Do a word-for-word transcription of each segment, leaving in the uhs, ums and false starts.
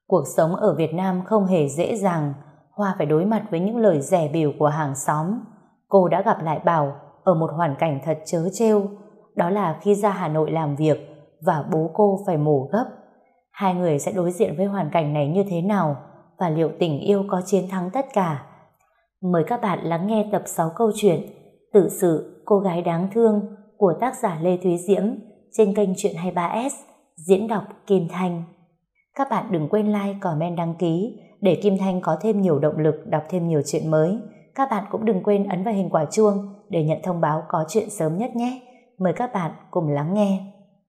Cuộc sống ở Việt Nam không hề dễ dàng. Hoa phải đối mặt với những lời dè bỉu của hàng xóm. Cô đã gặp lại Bảo ở một hoàn cảnh thật trớ trêu. Đó là khi ra Hà Nội làm việc và bố cô phải mổ gấp. Hai người sẽ đối diện với hoàn cảnh này như thế nào, và liệu tình yêu có chiến thắng tất cả? Mời các bạn lắng nghe tập sáu câu chuyện Tự sự cô gái đáng thương của tác giả Lê Thúy Diễm trên kênh Chuyện hai mươi ba S, diễn đọc Kim Thanh. Các bạn đừng quên like, comment, đăng ký để Kim Thanh có thêm nhiều động lực đọc thêm nhiều chuyện mới. Các bạn cũng đừng quên ấn vào hình quả chuông để nhận thông báo có chuyện sớm nhất nhé. Mời các bạn cùng lắng nghe.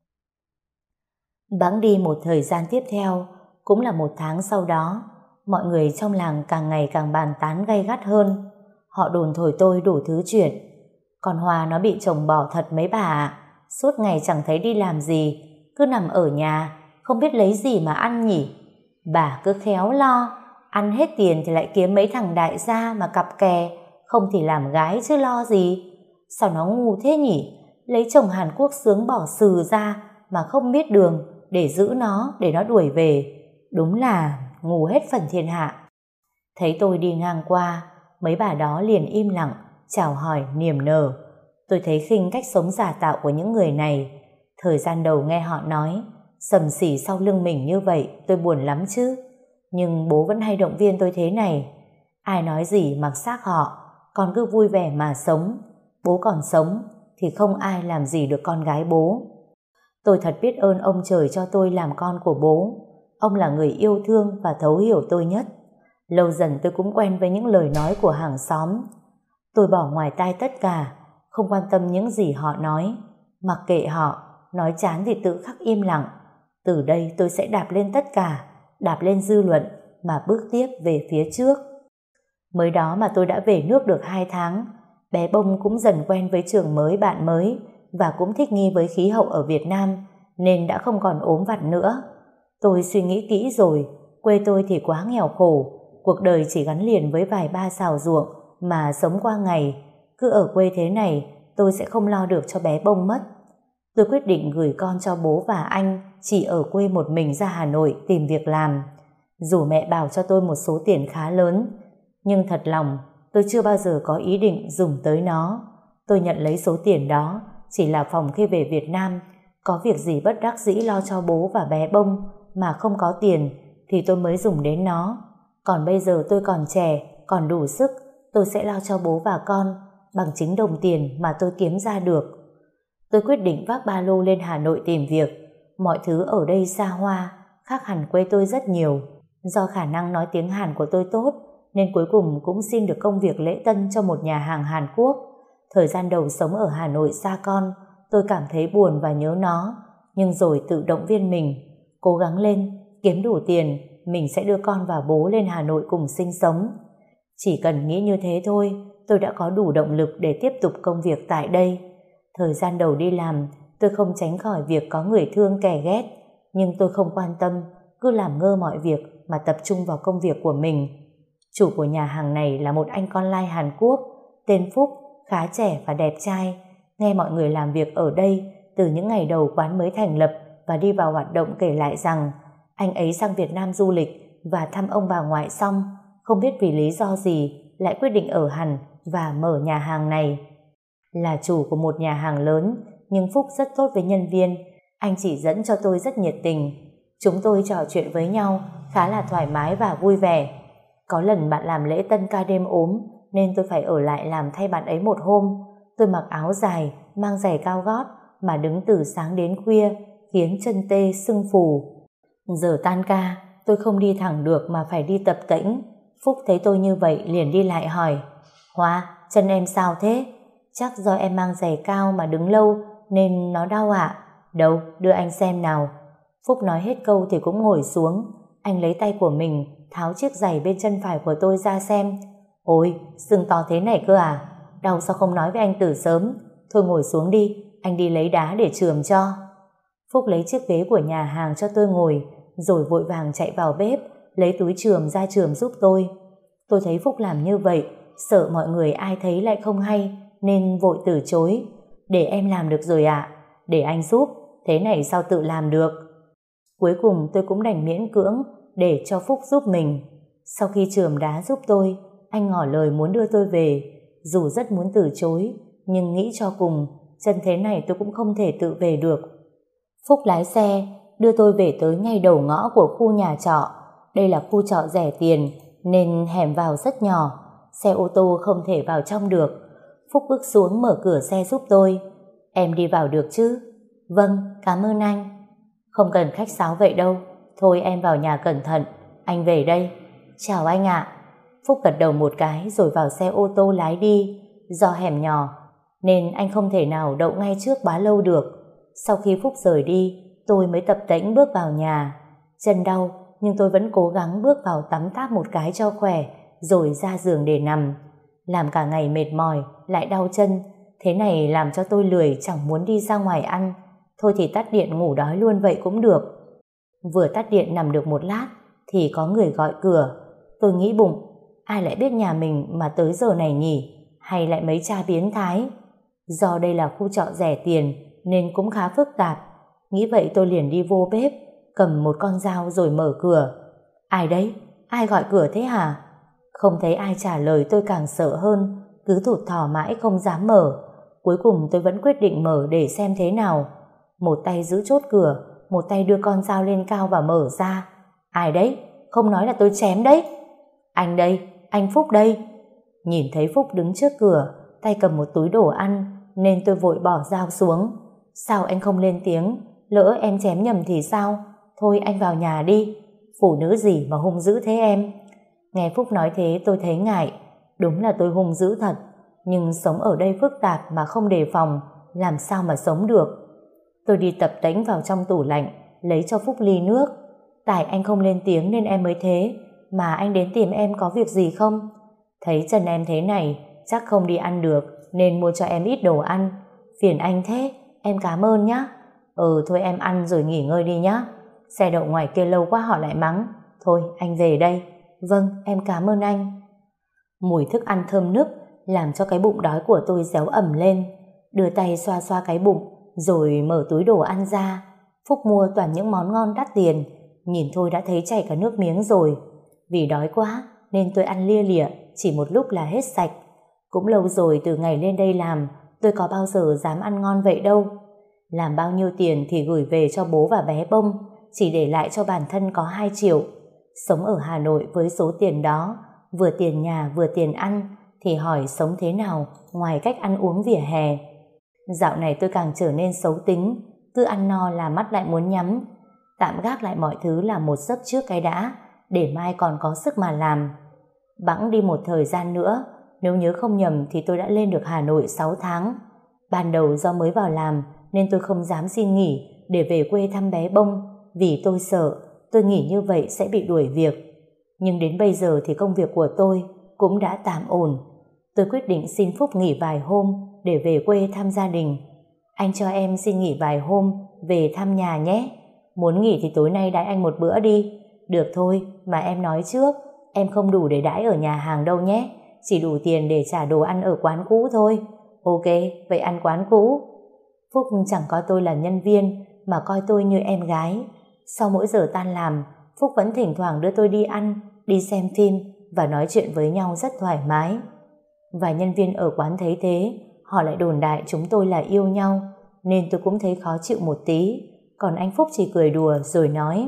Bẵng đi một thời gian tiếp theo, cũng là một tháng sau đó, mọi người trong làng càng ngày càng bàn tán gay gắt hơn. Họ đồn thổi tôi đủ thứ chuyện. Con Hoa nó bị chồng bỏ thật mấy bà ạ. Suốt ngày chẳng thấy đi làm gì, cứ nằm ở nhà, không biết lấy gì mà ăn nhỉ. Bà cứ khéo lo, ăn hết tiền thì lại kiếm mấy thằng đại gia mà cặp kè, không thì làm gái chứ lo gì. Sao nó ngu thế nhỉ? Lấy chồng Hàn Quốc sướng bỏ sừ ra mà không biết đường để giữ nó, để nó đuổi về. Đúng là ngu hết phần thiên hạ. Thấy tôi đi ngang qua, mấy bà đó liền im lặng, chào hỏi niềm nở. Tôi thấy khinh cách sống giả tạo của những người này. Thời gian đầu nghe họ nói sầm xỉ sau lưng mình như vậy, tôi buồn lắm chứ. Nhưng bố vẫn hay động viên tôi thế này: ai nói gì mặc xác họ, con cứ vui vẻ mà sống. Bố còn sống thì không ai làm gì được con gái bố. Tôi thật biết ơn ông trời cho tôi làm con của bố. Ông là người yêu thương và thấu hiểu tôi nhất. Lâu dần tôi cũng quen với những lời nói của hàng xóm. Tôi bỏ ngoài tai tất cả, không quan tâm những gì họ nói. Mặc kệ họ, nói chán thì tự khắc im lặng. Từ đây tôi sẽ đạp lên tất cả, đạp lên dư luận mà bước tiếp về phía trước. Mới đó mà tôi đã về nước được hai tháng. Bé Bông cũng dần quen với trường mới, bạn mới, và cũng thích nghi với khí hậu ở Việt Nam, nên đã không còn ốm vặt nữa. Tôi suy nghĩ kỹ rồi, quê tôi thì quá nghèo khổ, cuộc đời chỉ gắn liền với vài ba xào ruộng mà sống qua ngày. Cứ ở quê thế này, tôi sẽ không lo được cho bé Bông mất. Tôi quyết định gửi con cho bố và anh chỉ ở quê một mình ra Hà Nội tìm việc làm. Dù mẹ bảo cho tôi một số tiền khá lớn, nhưng thật lòng tôi chưa bao giờ có ý định dùng tới nó. Tôi nhận lấy số tiền đó chỉ là phòng khi về Việt Nam có việc gì bất đắc dĩ lo cho bố và bé Bông mà không có tiền thì tôi mới dùng đến nó. Còn bây giờ tôi còn trẻ, còn đủ sức, tôi sẽ lo cho bố và con bằng chính đồng tiền mà tôi kiếm ra được. Tôi quyết định vác ba lô lên Hà Nội tìm việc. Mọi thứ ở đây xa hoa, khác hẳn quê tôi rất nhiều. Do khả năng nói tiếng Hàn của tôi tốt, nên cuối cùng cũng xin được công việc lễ tân cho một nhà hàng Hàn Quốc. Thời gian đầu sống ở Hà Nội xa con, tôi cảm thấy buồn và nhớ nó, nhưng rồi tự động viên mình: cố gắng lên, kiếm đủ tiền, mình sẽ đưa con và bố lên Hà Nội cùng sinh sống. Chỉ cần nghĩ như thế thôi, tôi đã có đủ động lực để tiếp tục công việc tại đây. Thời gian đầu đi làm, tôi không tránh khỏi việc có người thương kẻ ghét, nhưng tôi không quan tâm, cứ làm ngơ mọi việc mà tập trung vào công việc của mình. Chủ của nhà hàng này là một anh con lai Hàn Quốc, tên Phúc, khá trẻ và đẹp trai. Nghe mọi người làm việc ở đây từ những ngày đầu quán mới thành lập và đi vào hoạt động kể lại rằng anh ấy sang Việt Nam du lịch và thăm ông bà ngoại xong, không biết vì lý do gì lại quyết định ở hẳn và mở nhà hàng này. Là chủ của một nhà hàng lớn, nhưng Phúc rất tốt với nhân viên. Anh chỉ dẫn cho tôi rất nhiệt tình. Chúng tôi trò chuyện với nhau khá là thoải mái và vui vẻ. Có lần bạn làm lễ tân ca đêm ốm, nên tôi phải ở lại làm thay bạn ấy một hôm. Tôi mặc áo dài, mang giày cao gót mà đứng từ sáng đến khuya, khiến chân tê sưng phù. Giờ tan ca, tôi không đi thẳng được mà phải đi tập tễnh. Phúc thấy tôi như vậy liền đi lại hỏi: Hoa, chân em sao thế? Chắc do em mang giày cao mà đứng lâu nên nó đau ạ. Đâu, đưa anh xem nào. Phúc nói hết câu thì cũng ngồi xuống. Anh lấy tay của mình tháo chiếc giày bên chân phải của tôi ra xem. Ôi, sưng to thế này cơ à? Đau sao không nói với anh từ sớm? Thôi ngồi xuống đi, anh đi lấy đá để chườm cho. Phúc lấy chiếc ghế của nhà hàng cho tôi ngồi, rồi vội vàng chạy vào bếp lấy túi chườm ra chườm giúp tôi. Tôi thấy Phúc làm như vậy, sợ mọi người ai thấy lại không hay, nên vội từ chối. Để em làm được rồi ạ. Để anh giúp, thế này sao tự làm được. Cuối cùng tôi cũng đành miễn cưỡng để cho Phúc giúp mình. Sau khi chườm đá giúp tôi, anh ngỏ lời muốn đưa tôi về. Dù rất muốn từ chối, nhưng nghĩ cho cùng, chân thế này tôi cũng không thể tự về được. Phúc lái xe đưa tôi về tới ngay đầu ngõ của khu nhà trọ. Đây là khu trọ rẻ tiền nên hẻm vào rất nhỏ, xe ô tô không thể vào trong được. Phúc bước xuống mở cửa xe giúp tôi. Em đi vào được chứ? Vâng, cảm ơn anh. Không cần khách sáo vậy đâu, thôi em vào nhà cẩn thận, anh về đây. Chào anh ạ. Phúc gật đầu một cái rồi vào xe ô tô lái đi. Do hẻm nhỏ nên anh không thể nào đậu ngay trước bá lâu được. Sau khi Phúc rời đi, tôi mới tập tễnh bước vào nhà. Chân đau nhưng tôi vẫn cố gắng bước vào tắm tháp một cái cho khỏe, rồi ra giường để nằm. Làm cả ngày mệt mỏi lại đau chân, thế này làm cho tôi lười chẳng muốn đi ra ngoài ăn. Thôi thì tắt điện ngủ đói luôn vậy cũng được. Vừa tắt điện nằm được một lát thì có người gọi cửa. Tôi nghĩ bụng, ai lại biết nhà mình mà tới giờ này nhỉ? Hay lại mấy cha biến thái? Do đây là khu trọ rẻ tiền nên cũng khá phức tạp. Nghĩ vậy tôi liền đi vô bếp, cầm một con dao rồi mở cửa. Ai đấy? Ai gọi cửa thế hả? Không thấy ai trả lời tôi càng sợ hơn, cứ thụt thò mãi không dám mở. Cuối cùng tôi vẫn quyết định mở để xem thế nào. Một tay giữ chốt cửa, một tay đưa con dao lên cao và mở ra. Ai đấy? Không nói là tôi chém đấy. Anh đây, anh Phúc đây. Nhìn thấy Phúc đứng trước cửa, tay cầm một túi đồ ăn, nên tôi vội bỏ dao xuống. Sao anh không lên tiếng? Lỡ em chém nhầm thì sao? Thôi anh vào nhà đi. Phụ nữ gì mà hung dữ thế em? Nghe Phúc nói thế tôi thấy ngại. Đúng là tôi hung dữ thật, nhưng sống ở đây phức tạp mà không đề phòng, làm sao mà sống được. Tôi đi tập tễnh vào trong tủ lạnh, lấy cho Phúc ly nước. Tại anh không lên tiếng nên em mới thế. Mà anh đến tìm em có việc gì không? Thấy chân em thế này chắc không đi ăn được, nên mua cho em ít đồ ăn. Phiền anh thế, em cảm ơn nhá. Ừ thôi em ăn rồi nghỉ ngơi đi nhá. Xe đậu ngoài kia lâu quá họ lại mắng. Thôi anh về đây. Vâng, em cảm ơn anh. Mùi thức ăn thơm nức làm cho cái bụng đói của tôi réo ẩm lên. Đưa tay xoa xoa cái bụng rồi mở túi đồ ăn ra. Phúc mua toàn những món ngon đắt tiền, nhìn thôi đã thấy chảy cả nước miếng rồi. Vì đói quá nên tôi ăn lia lịa, chỉ một lúc là hết sạch. Cũng lâu rồi từ ngày lên đây làm, tôi có bao giờ dám ăn ngon vậy đâu. Làm bao nhiêu tiền thì gửi về cho bố và bé Bông, chỉ để lại cho bản thân có hai triệu. Sống ở Hà Nội với số tiền đó, vừa tiền nhà vừa tiền ăn, thì hỏi sống thế nào ngoài cách ăn uống vỉa hè. Dạo này tôi càng trở nên xấu tính, cứ ăn no là mắt lại muốn nhắm. Tạm gác lại mọi thứ làm một giấc trước cái đã, để mai còn có sức mà làm. Bẵng đi một thời gian nữa, nếu nhớ không nhầm thì tôi đã lên được Hà Nội sáu tháng. Ban đầu do mới vào làm nên tôi không dám xin nghỉ để về quê thăm bé Bông, vì tôi sợ tôi nghỉ như vậy sẽ bị đuổi việc. Nhưng đến bây giờ thì công việc của tôi cũng đã tạm ổn. Tôi quyết định xin Phúc nghỉ vài hôm để về quê thăm gia đình. Anh cho em xin nghỉ vài hôm về thăm nhà nhé. Muốn nghỉ thì tối nay đãi anh một bữa đi. Được thôi, mà em nói trước, em không đủ để đãi ở nhà hàng đâu nhé. Chỉ đủ tiền để trả đồ ăn ở quán cũ thôi. Ok, vậy ăn quán cũ. Phúc chẳng coi tôi là nhân viên mà coi tôi như em gái. Sau mỗi giờ tan làm, Phúc vẫn thỉnh thoảng đưa tôi đi ăn, đi xem phim và nói chuyện với nhau rất thoải mái. Vài nhân viên ở quán thấy thế, họ lại đồn đại chúng tôi là yêu nhau, nên tôi cũng thấy khó chịu một tí. Còn anh Phúc chỉ cười đùa rồi nói: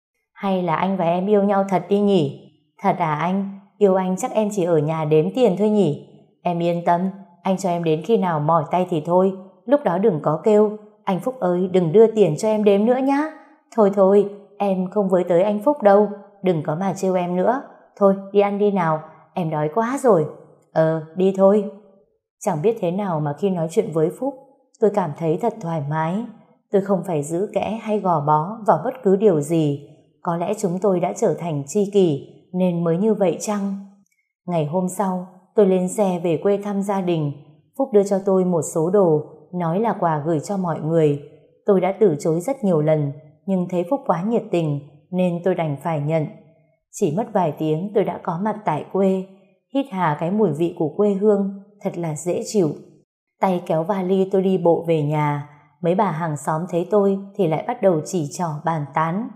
hay là anh và em yêu nhau thật đi nhỉ? Thật à anh? Yêu anh chắc em chỉ ở nhà đếm tiền thôi nhỉ? Em yên tâm, anh cho em đến khi nào mỏi tay thì thôi, lúc đó đừng có kêu anh Phúc ơi đừng đưa tiền cho em đếm nữa nhá. Thôi thôi, em không với tới anh Phúc đâu, đừng có mà trêu em nữa. Thôi đi ăn đi nào, em đói quá rồi. Ờ, đi thôi. Chẳng biết thế nào mà khi nói chuyện với Phúc, tôi cảm thấy thật thoải mái. Tôi không phải giữ kẽ hay gò bó vào bất cứ điều gì. Có lẽ chúng tôi đã trở thành tri kỷ nên mới như vậy chăng? Ngày hôm sau, tôi lên xe về quê thăm gia đình. Phúc đưa cho tôi một số đồ, nói là quà gửi cho mọi người. Tôi đã từ chối rất nhiều lần, nhưng thấy Phúc quá nhiệt tình nên tôi đành phải nhận. Chỉ mất vài tiếng tôi đã có mặt tại quê. Hít hà cái mùi vị của quê hương, thật là dễ chịu. Tay kéo vali tôi đi bộ về nhà. Mấy bà hàng xóm thấy tôi thì lại bắt đầu chỉ trỏ bàn tán.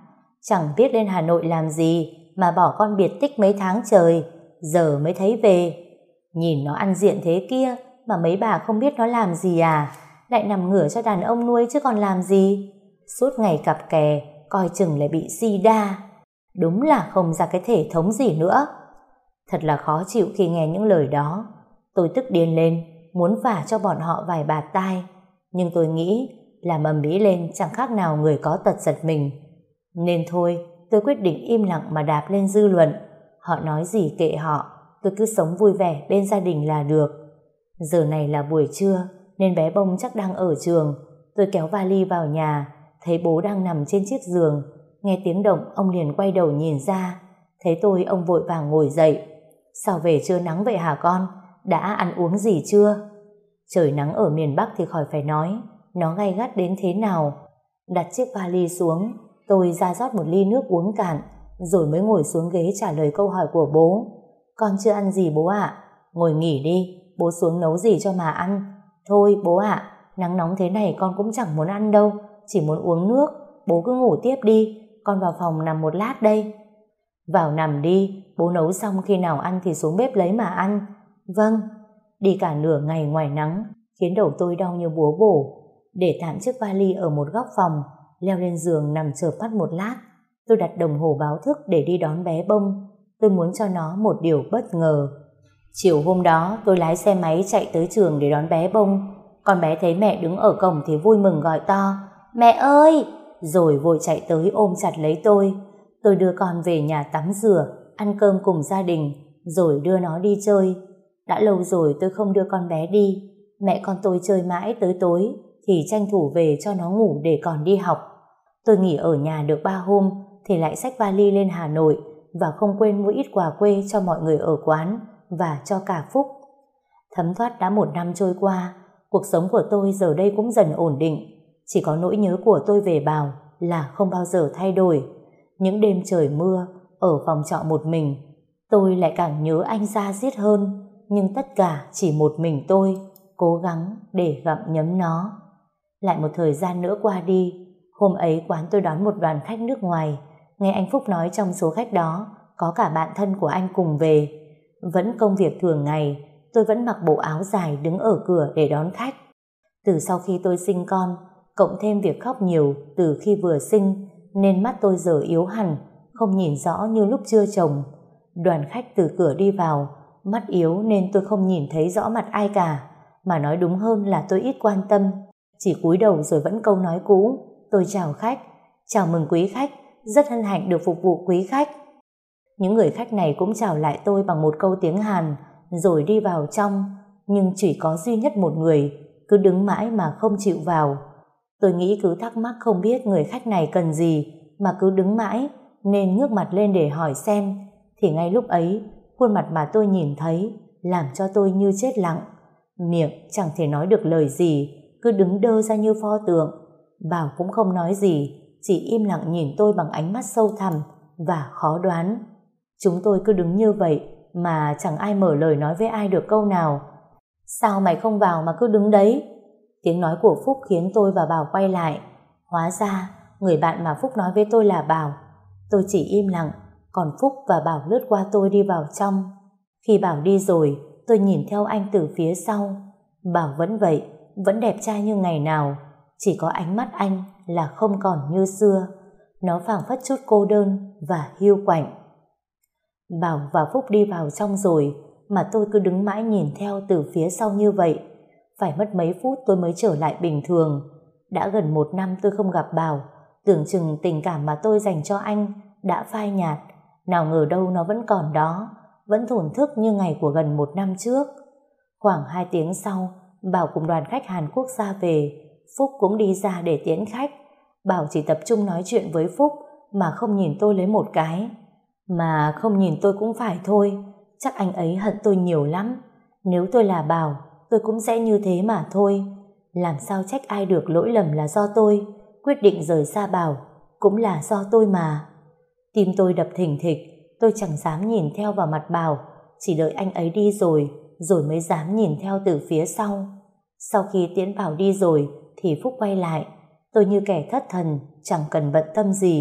Chẳng biết lên Hà Nội làm gì mà bỏ con biệt tích mấy tháng trời, giờ mới thấy về. Nhìn nó ăn diện thế kia mà mấy bà không biết nó làm gì à? Lại nằm ngửa cho đàn ông nuôi chứ còn làm gì? Suốt ngày cặp kè, coi chừng lại bị si đa. Đúng là không ra cái thể thống gì nữa. Thật là khó chịu khi nghe những lời đó. Tôi tức điên lên, muốn vả cho bọn họ vài bạt tai. Nhưng tôi nghĩ làm ầm ĩ lên chẳng khác nào người có tật giật mình. Nên thôi, tôi quyết định im lặng mà đạp lên dư luận. Họ nói gì kệ họ, tôi cứ sống vui vẻ bên gia đình là được. Giờ này là buổi trưa, nên bé Bông chắc đang ở trường. Tôi kéo vali vào nhà, thấy bố đang nằm trên chiếc giường. Nghe tiếng động, ông liền quay đầu nhìn ra. Thấy tôi, ông vội vàng ngồi dậy. Sao về trưa nắng vậy hả con? Đã ăn uống gì chưa? Trời nắng ở miền Bắc thì khỏi phải nói, nó gay gắt đến thế nào. Đặt chiếc vali xuống, tôi ra rót một ly nước uống cạn, rồi mới ngồi xuống ghế trả lời câu hỏi của bố. Con chưa ăn gì bố ạ? Ngồi nghỉ đi, bố xuống nấu gì cho mà ăn. Thôi bố ạ, nắng nóng thế này con cũng chẳng muốn ăn đâu, chỉ muốn uống nước. Bố cứ ngủ tiếp đi, con vào phòng nằm một lát đây. Vào nằm đi, bố nấu xong khi nào ăn thì xuống bếp lấy mà ăn. Vâng. Đi cả nửa ngày ngoài nắng khiến đầu tôi đau như búa bổ. Để tạm chiếc vali ở một góc phòng, leo lên giường nằm chợp mắt một lát. Tôi đặt đồng hồ báo thức để đi đón bé Bông. Tôi muốn cho nó một điều bất ngờ. Chiều hôm đó tôi lái xe máy chạy tới trường để đón bé Bông. Con bé thấy mẹ đứng ở cổng thì vui mừng gọi to: Mẹ ơi! Rồi vội chạy tới ôm chặt lấy tôi. Tôi đưa con về nhà tắm rửa, ăn cơm cùng gia đình, rồi đưa nó đi chơi. Đã lâu rồi tôi không đưa con bé đi. Mẹ con tôi chơi mãi tới tối thì tranh thủ về cho nó ngủ để còn đi học. Tôi nghỉ ở nhà được ba hôm thì lại xách vali lên Hà Nội, và không quên mua ít quà quê cho mọi người ở quán và cho cả Phúc. Thấm thoát đã một năm trôi qua, cuộc sống của tôi giờ đây cũng dần ổn định. Chỉ có nỗi nhớ của tôi về Bảo là không bao giờ thay đổi. Những đêm trời mưa ở phòng trọ một mình, tôi lại càng nhớ anh da diết hơn. Nhưng tất cả chỉ một mình tôi cố gắng để gặm nhấm nó. Lại một thời gian nữa qua đi. Hôm ấy quán tôi đón một đoàn khách nước ngoài. Nghe anh Phúc nói trong số khách đó có cả bạn thân của anh cùng về. Vẫn công việc thường ngày, tôi vẫn mặc bộ áo dài đứng ở cửa để đón khách. Từ sau khi tôi sinh con, cộng thêm việc khóc nhiều từ khi vừa sinh, nên mắt tôi giờ yếu hẳn, không nhìn rõ như lúc chưa chồng. Đoàn khách từ cửa đi vào, mắt yếu nên tôi không nhìn thấy rõ mặt ai cả, mà nói đúng hơn là tôi ít quan tâm, chỉ cúi đầu rồi vẫn câu nói cũ: tôi chào khách, chào mừng quý khách, rất hân hạnh được phục vụ quý khách. Những người khách này cũng chào lại tôi bằng một câu tiếng Hàn, rồi đi vào trong, nhưng chỉ có duy nhất một người cứ đứng mãi mà không chịu vào. Tôi nghĩ cứ thắc mắc không biết người khách này cần gì mà cứ đứng mãi, nên ngước mặt lên để hỏi xem. Thì ngay lúc ấy, khuôn mặt mà tôi nhìn thấy làm cho tôi như chết lặng. Miệng chẳng thể nói được lời gì, cứ đứng đơ ra như pho tượng. Bảo cũng không nói gì, chỉ im lặng nhìn tôi bằng ánh mắt sâu thẳm và khó đoán. Chúng tôi cứ đứng như vậy mà chẳng ai mở lời nói với ai được câu nào. Sao mày không vào mà cứ đứng đấy? Tiếng nói của Phúc khiến tôi và Bảo quay lại. Hóa ra người bạn mà Phúc nói với tôi là Bảo. Tôi chỉ im lặng, còn Phúc và Bảo lướt qua tôi đi vào trong. Khi Bảo đi rồi, tôi nhìn theo anh từ phía sau. Bảo vẫn vậy, vẫn đẹp trai như ngày nào, chỉ có ánh mắt anh là không còn như xưa. Nó phảng phất chút cô đơn và hiu quạnh. Bảo và Phúc đi vào trong rồi mà tôi cứ đứng mãi nhìn theo từ phía sau như vậy. Phải mất mấy phút tôi mới trở lại bình thường. Đã gần một năm tôi không gặp Bảo, tưởng chừng tình cảm mà tôi dành cho anh đã phai nhạt. Nào ngờ đâu nó vẫn còn đó, vẫn thổn thức như ngày của gần một năm trước. Khoảng hai tiếng sau, Bảo cùng đoàn khách Hàn Quốc ra về. Phúc cũng đi ra để tiễn khách. Bảo chỉ tập trung nói chuyện với Phúc mà không nhìn tôi lấy một cái. Mà không nhìn tôi cũng phải thôi, chắc anh ấy hận tôi nhiều lắm. Nếu tôi là Bảo, tôi cũng sẽ như thế mà thôi. Làm sao trách ai được, lỗi lầm là do tôi. Quyết định rời xa Bảo cũng là do tôi mà. Tim tôi đập thình thịch. Tôi chẳng dám nhìn theo vào mặt Bảo, chỉ đợi anh ấy đi rồi rồi mới dám nhìn theo từ phía sau. Sau khi tiễn Bảo đi rồi thì Phúc quay lại. Tôi như kẻ thất thần, chẳng cần bận tâm gì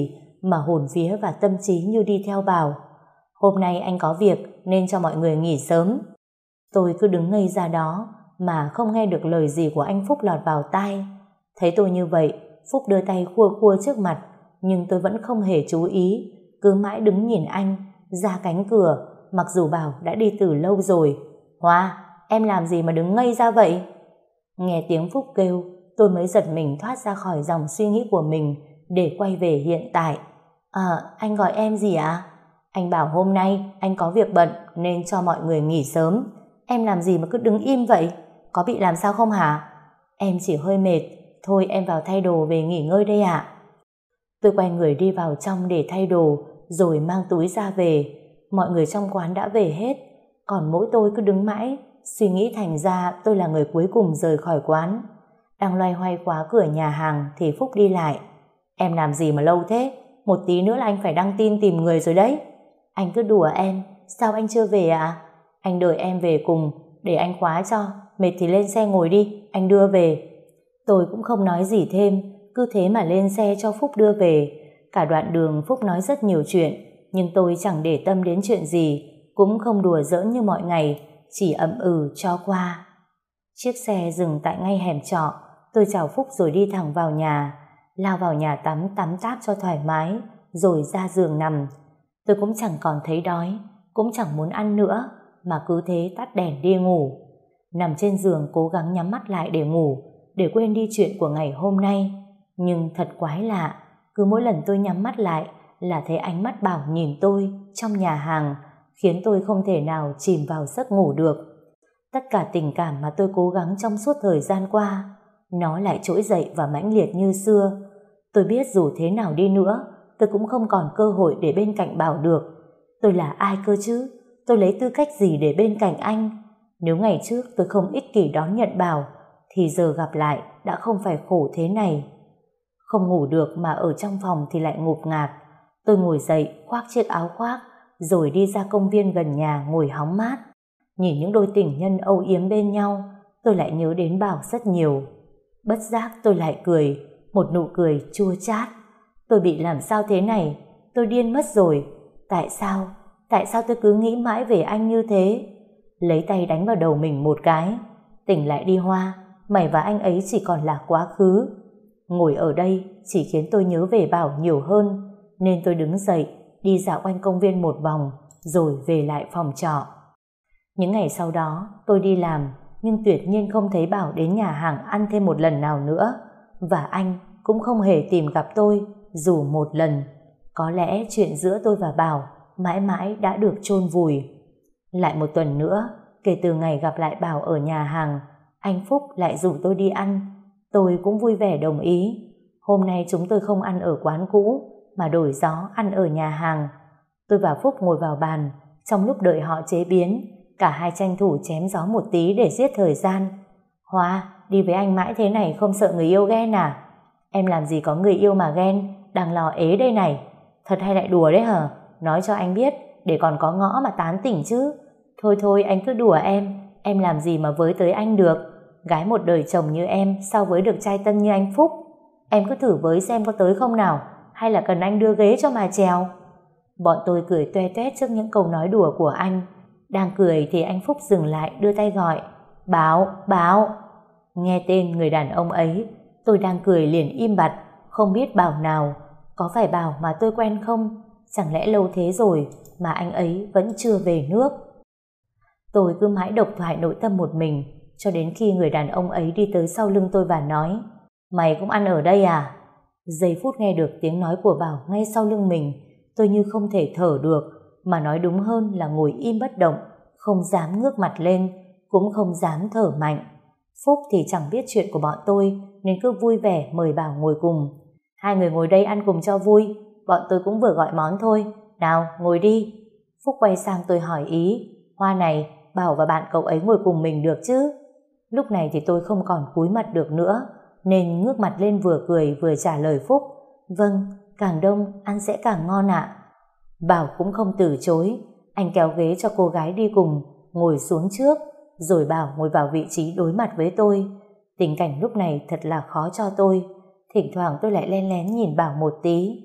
mà hồn vía và tâm trí như đi theo Bảo. Hôm nay anh có việc nên cho mọi người nghỉ sớm. Tôi cứ đứng ngây ra đó mà không nghe được lời gì của anh Phúc lọt vào tai. Thấy tôi như vậy, Phúc đưa tay khua khua trước mặt, nhưng tôi vẫn không hề chú ý, cứ mãi đứng nhìn anh ra cánh cửa, mặc dù Bảo đã đi từ lâu rồi. Hoa, em làm gì mà đứng ngây ra vậy? Nghe tiếng Phúc kêu, tôi mới giật mình thoát ra khỏi dòng suy nghĩ của mình để quay về hiện tại. À, anh gọi em gì ạ? À? Anh bảo hôm nay anh có việc bận nên cho mọi người nghỉ sớm. Em làm gì mà cứ đứng im vậy? Có bị làm sao không hả? Em chỉ hơi mệt, thôi em vào thay đồ về nghỉ ngơi đây ạ. Tôi quay người đi vào trong để thay đồ, rồi mang túi ra về. Mọi người trong quán đã về hết, còn mỗi tôi cứ đứng mãi, suy nghĩ thành ra tôi là người cuối cùng rời khỏi quán. Đang loay hoay khóa cửa nhà hàng thì Phúc đi lại. Em làm gì mà lâu thế? Một tí nữa là anh phải đăng tin tìm người rồi đấy. Anh cứ đùa em, sao anh chưa về à? Anh đợi em về cùng, để anh khóa cho, mệt thì lên xe ngồi đi, anh đưa về. Tôi cũng không nói gì thêm, cứ thế mà lên xe cho Phúc đưa về. Cả đoạn đường Phúc nói rất nhiều chuyện, nhưng tôi chẳng để tâm đến chuyện gì, cũng không đùa giỡn như mọi ngày, chỉ ậm ừ cho qua. Chiếc xe dừng tại ngay hẻm trọ, tôi chào Phúc rồi đi thẳng vào nhà, lao vào nhà tắm tắm táp cho thoải mái, rồi ra giường nằm. Tôi cũng chẳng còn thấy đói, cũng chẳng muốn ăn nữa, mà cứ thế tắt đèn đi ngủ. Nằm trên giường cố gắng nhắm mắt lại để ngủ, để quên đi chuyện của ngày hôm nay. Nhưng thật quái lạ, cứ mỗi lần tôi nhắm mắt lại là thấy ánh mắt Bảo nhìn tôi trong nhà hàng, khiến tôi không thể nào chìm vào giấc ngủ được. Tất cả tình cảm mà tôi cố gắng trong suốt thời gian qua, nó lại trỗi dậy và mãnh liệt như xưa. Tôi biết dù thế nào đi nữa, tôi cũng không còn cơ hội để bên cạnh Bảo được. Tôi là ai cơ chứ? Tôi lấy tư cách gì để bên cạnh anh? Nếu ngày trước tôi không ích kỷ đón nhận Bảo, thì giờ gặp lại đã không phải khổ thế này. Không ngủ được mà ở trong phòng thì lại ngộp ngạt. Tôi ngồi dậy, khoác chiếc áo khoác, rồi đi ra công viên gần nhà ngồi hóng mát. Nhìn những đôi tình nhân âu yếm bên nhau, tôi lại nhớ đến Bảo rất nhiều. Bất giác tôi lại cười, một nụ cười chua chát. Tôi bị làm sao thế này? Tôi điên mất rồi. Tại sao? Tại sao tôi cứ nghĩ mãi về anh như thế? Lấy tay đánh vào đầu mình một cái. Tỉnh lại đi Hoa, mày và anh ấy chỉ còn là quá khứ. Ngồi ở đây chỉ khiến tôi nhớ về Bảo nhiều hơn, nên tôi đứng dậy, đi dạo quanh công viên một vòng, rồi về lại phòng trọ. Những ngày sau đó, tôi đi làm, nhưng tuyệt nhiên không thấy Bảo đến nhà hàng ăn thêm một lần nào nữa, và anh cũng không hề tìm gặp tôi dù một lần. Có lẽ chuyện giữa tôi và Bảo mãi mãi đã được chôn vùi. Lại một tuần nữa, kể từ ngày gặp lại Bảo ở nhà hàng, anh Phúc lại rủ tôi đi ăn. Tôi cũng vui vẻ đồng ý. Hôm nay chúng tôi không ăn ở quán cũ, mà đổi gió ăn ở nhà hàng. Tôi và Phúc ngồi vào bàn, trong lúc đợi họ chế biến, cả hai tranh thủ chém gió một tí để giết thời gian. Hoa, đi với anh mãi thế này không sợ người yêu ghen à? Em làm gì có người yêu mà ghen, đang lò ế đây này. Thật hay lại đùa đấy hả? Nói cho anh biết, để còn có ngõ mà tán tỉnh chứ. Thôi thôi, anh cứ đùa em, em làm gì mà với tới anh được. Gái một đời chồng như em sao với được trai tân như anh Phúc? Em cứ thử với xem có tới không nào, hay là cần anh đưa ghế cho mà trèo? Bọn tôi cười toe toét trước những câu nói đùa của anh. Đang cười thì anh Phúc dừng lại, đưa tay gọi. Bảo, Bảo. Nghe tên người đàn ông ấy, tôi đang cười liền im bặt, không biết Bảo nào. Có phải Bảo mà tôi quen không? Chẳng lẽ lâu thế rồi mà anh ấy vẫn chưa về nước? Tôi cứ mãi độc thoại nội tâm một mình, cho đến khi người đàn ông ấy đi tới sau lưng tôi và nói: Mày cũng ăn ở đây à? Giây phút nghe được tiếng nói của Bảo ngay sau lưng mình, tôi như không thể thở được, mà nói đúng hơn là ngồi im bất động, không dám ngước mặt lên, cũng không dám thở mạnh. Phúc thì chẳng biết chuyện của bọn tôi, nên cứ vui vẻ mời Bảo ngồi cùng. Hai người ngồi đây ăn cùng cho vui, bọn tôi cũng vừa gọi món thôi. Nào, ngồi đi. Phúc quay sang tôi hỏi ý: Hoa này, Bảo và bạn cậu ấy ngồi cùng mình được chứ? Lúc này thì tôi không còn cúi mặt được nữa, nên ngước mặt lên vừa cười vừa trả lời Phúc: Vâng, càng đông ăn sẽ càng ngon ạ. Bảo cũng không từ chối, anh kéo ghế cho cô gái đi cùng, ngồi xuống trước, rồi Bảo ngồi vào vị trí đối mặt với tôi. Tình cảnh lúc này thật là khó cho tôi. Thỉnh thoảng tôi lại len lén nhìn Bảo một tí.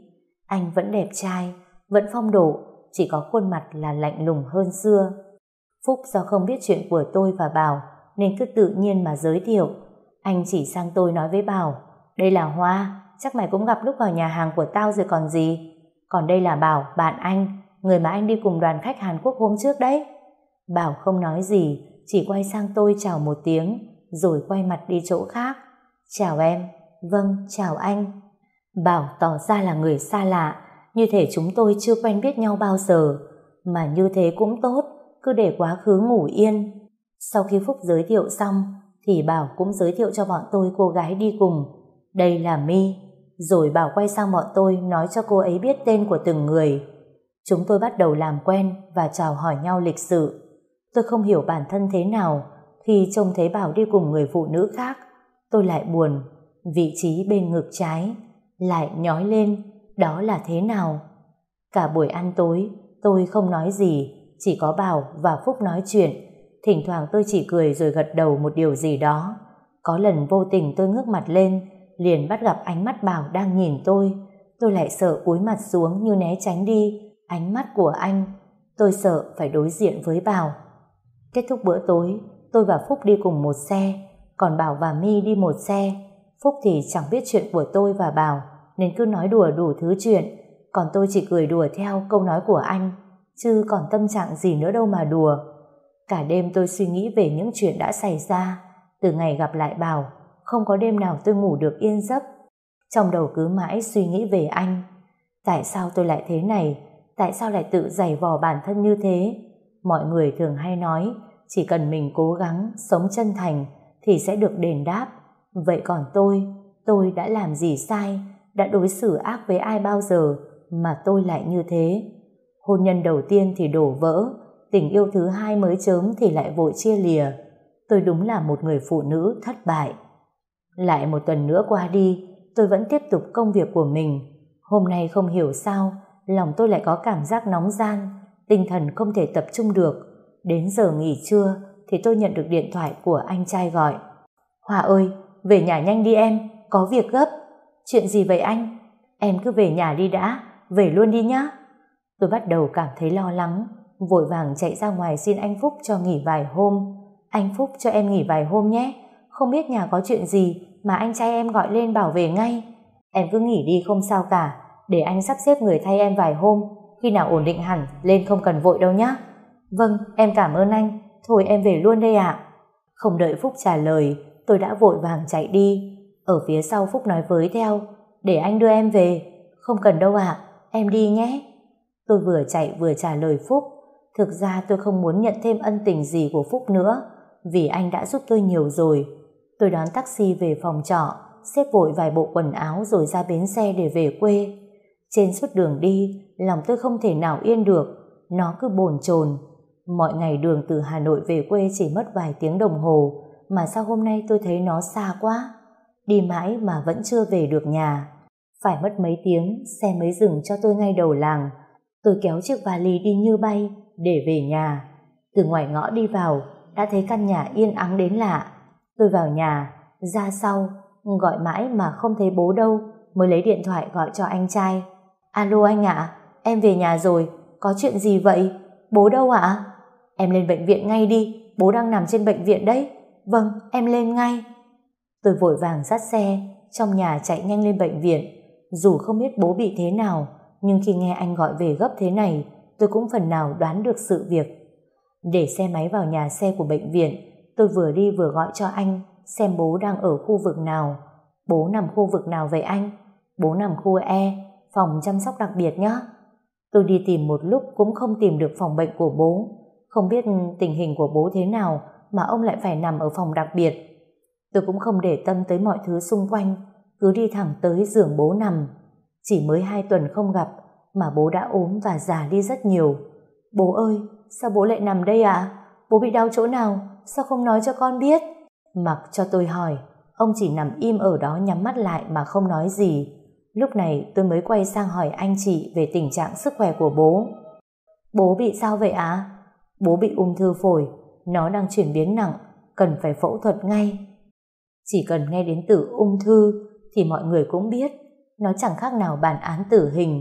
Anh vẫn đẹp trai, vẫn phong độ, chỉ có khuôn mặt là lạnh lùng hơn xưa. Phúc do không biết chuyện của tôi và Bảo nên cứ tự nhiên mà giới thiệu. Anh chỉ sang tôi nói với Bảo, đây là Hoa, chắc mày cũng gặp lúc vào nhà hàng của tao rồi còn gì. Còn đây là Bảo, bạn anh, người mà anh đi cùng đoàn khách Hàn Quốc hôm trước đấy. Bảo không nói gì, chỉ quay sang tôi chào một tiếng, rồi quay mặt đi chỗ khác. Chào em. Vâng, chào anh. Bảo tỏ ra là người xa lạ, như thể chúng tôi chưa quen biết nhau bao giờ. Mà như thế cũng tốt, cứ để quá khứ ngủ yên. Sau khi Phúc giới thiệu xong, thì Bảo cũng giới thiệu cho bọn tôi cô gái đi cùng. Đây là My. Rồi Bảo quay sang bọn tôi nói cho cô ấy biết tên của từng người. Chúng tôi bắt đầu làm quen và chào hỏi nhau lịch sự. Tôi không hiểu bản thân thế nào khi trông thấy Bảo đi cùng người phụ nữ khác. Tôi lại buồn, vị trí bên ngực trái lại nhói lên, đó là thế nào? Cả buổi ăn tối, tôi không nói gì, chỉ có Bảo và Phúc nói chuyện. Thỉnh thoảng tôi chỉ cười rồi gật đầu một điều gì đó. Có lần vô tình tôi ngước mặt lên, liền bắt gặp ánh mắt Bảo đang nhìn tôi. Tôi lại sợ cúi mặt xuống như né tránh đi ánh mắt của anh. Tôi sợ phải đối diện với Bảo. Kết thúc bữa tối, tôi và Phúc đi cùng một xe, còn Bảo và My đi một xe. Phúc thì chẳng biết chuyện của tôi và Bảo nên cứ nói đùa đủ thứ chuyện, còn tôi chỉ cười đùa theo câu nói của anh, chứ còn tâm trạng gì nữa đâu mà đùa. Cả đêm tôi suy nghĩ về những chuyện đã xảy ra. Từ ngày gặp lại Bảo, không có đêm nào tôi ngủ được yên giấc. Trong đầu cứ mãi suy nghĩ về anh. Tại sao tôi lại thế này? Tại sao lại tự giày vò bản thân như thế? Mọi người thường hay nói chỉ cần mình cố gắng, sống chân thành thì sẽ được đền đáp. Vậy còn tôi, tôi đã làm gì sai? Đã đối xử ác với ai bao giờ mà tôi lại như thế? Hôn nhân đầu tiên thì đổ vỡ, tình yêu thứ hai mới chớm thì lại vội chia lìa. Tôi đúng là một người phụ nữ thất bại. Lại một tuần nữa qua đi, tôi vẫn tiếp tục công việc của mình. Hôm nay không hiểu sao, lòng tôi lại có cảm giác nóng ran, tinh thần không thể tập trung được. Đến giờ nghỉ trưa thì tôi nhận được điện thoại của anh trai gọi. Hòa ơi, về nhà nhanh đi em, có việc gấp. Chuyện gì vậy anh? Em cứ về nhà đi đã, về luôn đi nhá. Tôi bắt đầu cảm thấy lo lắng, vội vàng chạy ra ngoài xin anh Phúc cho nghỉ vài hôm. Anh Phúc cho em nghỉ vài hôm nhé, không biết nhà có chuyện gì mà anh trai em gọi lên bảo về ngay. Em cứ nghỉ đi không sao cả, để anh sắp xếp người thay em vài hôm, khi nào ổn định hẳn lên không cần vội đâu nhá. Vâng, em cảm ơn anh, thôi em về luôn đây ạ. Không đợi Phúc trả lời, tôi đã vội vàng chạy đi. Ở phía sau Phúc nói với theo, để anh đưa em về. Không cần đâu ạ, em đi nhé. Tôi vừa chạy vừa trả lời Phúc. Thực ra tôi không muốn nhận thêm ân tình gì của Phúc nữa, vì anh đã giúp tôi nhiều rồi. Tôi đón taxi về phòng trọ, xếp vội vài bộ quần áo rồi ra bến xe để về quê. Trên suốt đường đi, lòng tôi không thể nào yên được, nó cứ bồn chồn. Mọi ngày đường từ Hà Nội về quê chỉ mất vài tiếng đồng hồ, mà sao hôm nay tôi thấy nó xa quá. Đi mãi mà vẫn chưa về được nhà. Phải mất mấy tiếng, xe mới dừng cho tôi ngay đầu làng. Tôi kéo chiếc vali đi như bay để về nhà. Từ ngoài ngõ đi vào, đã thấy căn nhà yên ắng đến lạ. Tôi vào nhà, ra sau, gọi mãi mà không thấy bố đâu, mới lấy điện thoại gọi cho anh trai. Alo anh ạ, em về nhà rồi, có chuyện gì vậy? Bố đâu ạ? Em lên bệnh viện ngay đi, bố đang nằm trên bệnh viện đấy. Vâng, em lên ngay. Tôi vội vàng dắt xe, trong nhà chạy nhanh lên bệnh viện. Dù không biết bố bị thế nào, nhưng khi nghe anh gọi về gấp thế này, tôi cũng phần nào đoán được sự việc. Để xe máy vào nhà xe của bệnh viện, tôi vừa đi vừa gọi cho anh xem bố đang ở khu vực nào. Bố nằm khu vực nào vậy anh? Bố nằm khu E, phòng chăm sóc đặc biệt nhé. Tôi đi tìm một lúc cũng không tìm được phòng bệnh của bố. Không biết tình hình của bố thế nào mà ông lại phải nằm ở phòng đặc biệt. Tôi cũng không để tâm tới mọi thứ xung quanh, cứ đi thẳng tới giường bố nằm. Chỉ mới hai tuần không gặp mà bố đã ốm và già đi rất nhiều. Bố ơi, sao bố lại nằm đây ạ? À? Bố bị đau chỗ nào? Sao không nói cho con biết? Mặc cho tôi hỏi, ông chỉ nằm im ở đó nhắm mắt lại mà không nói gì. Lúc này tôi mới quay sang hỏi anh chị về tình trạng sức khỏe của bố. Bố bị sao vậy ạ? À? Bố bị ung thư phổi, nó đang chuyển biến nặng, cần phải phẫu thuật ngay. Chỉ cần nghe đến từ ung thư thì mọi người cũng biết nó chẳng khác nào bản án tử hình.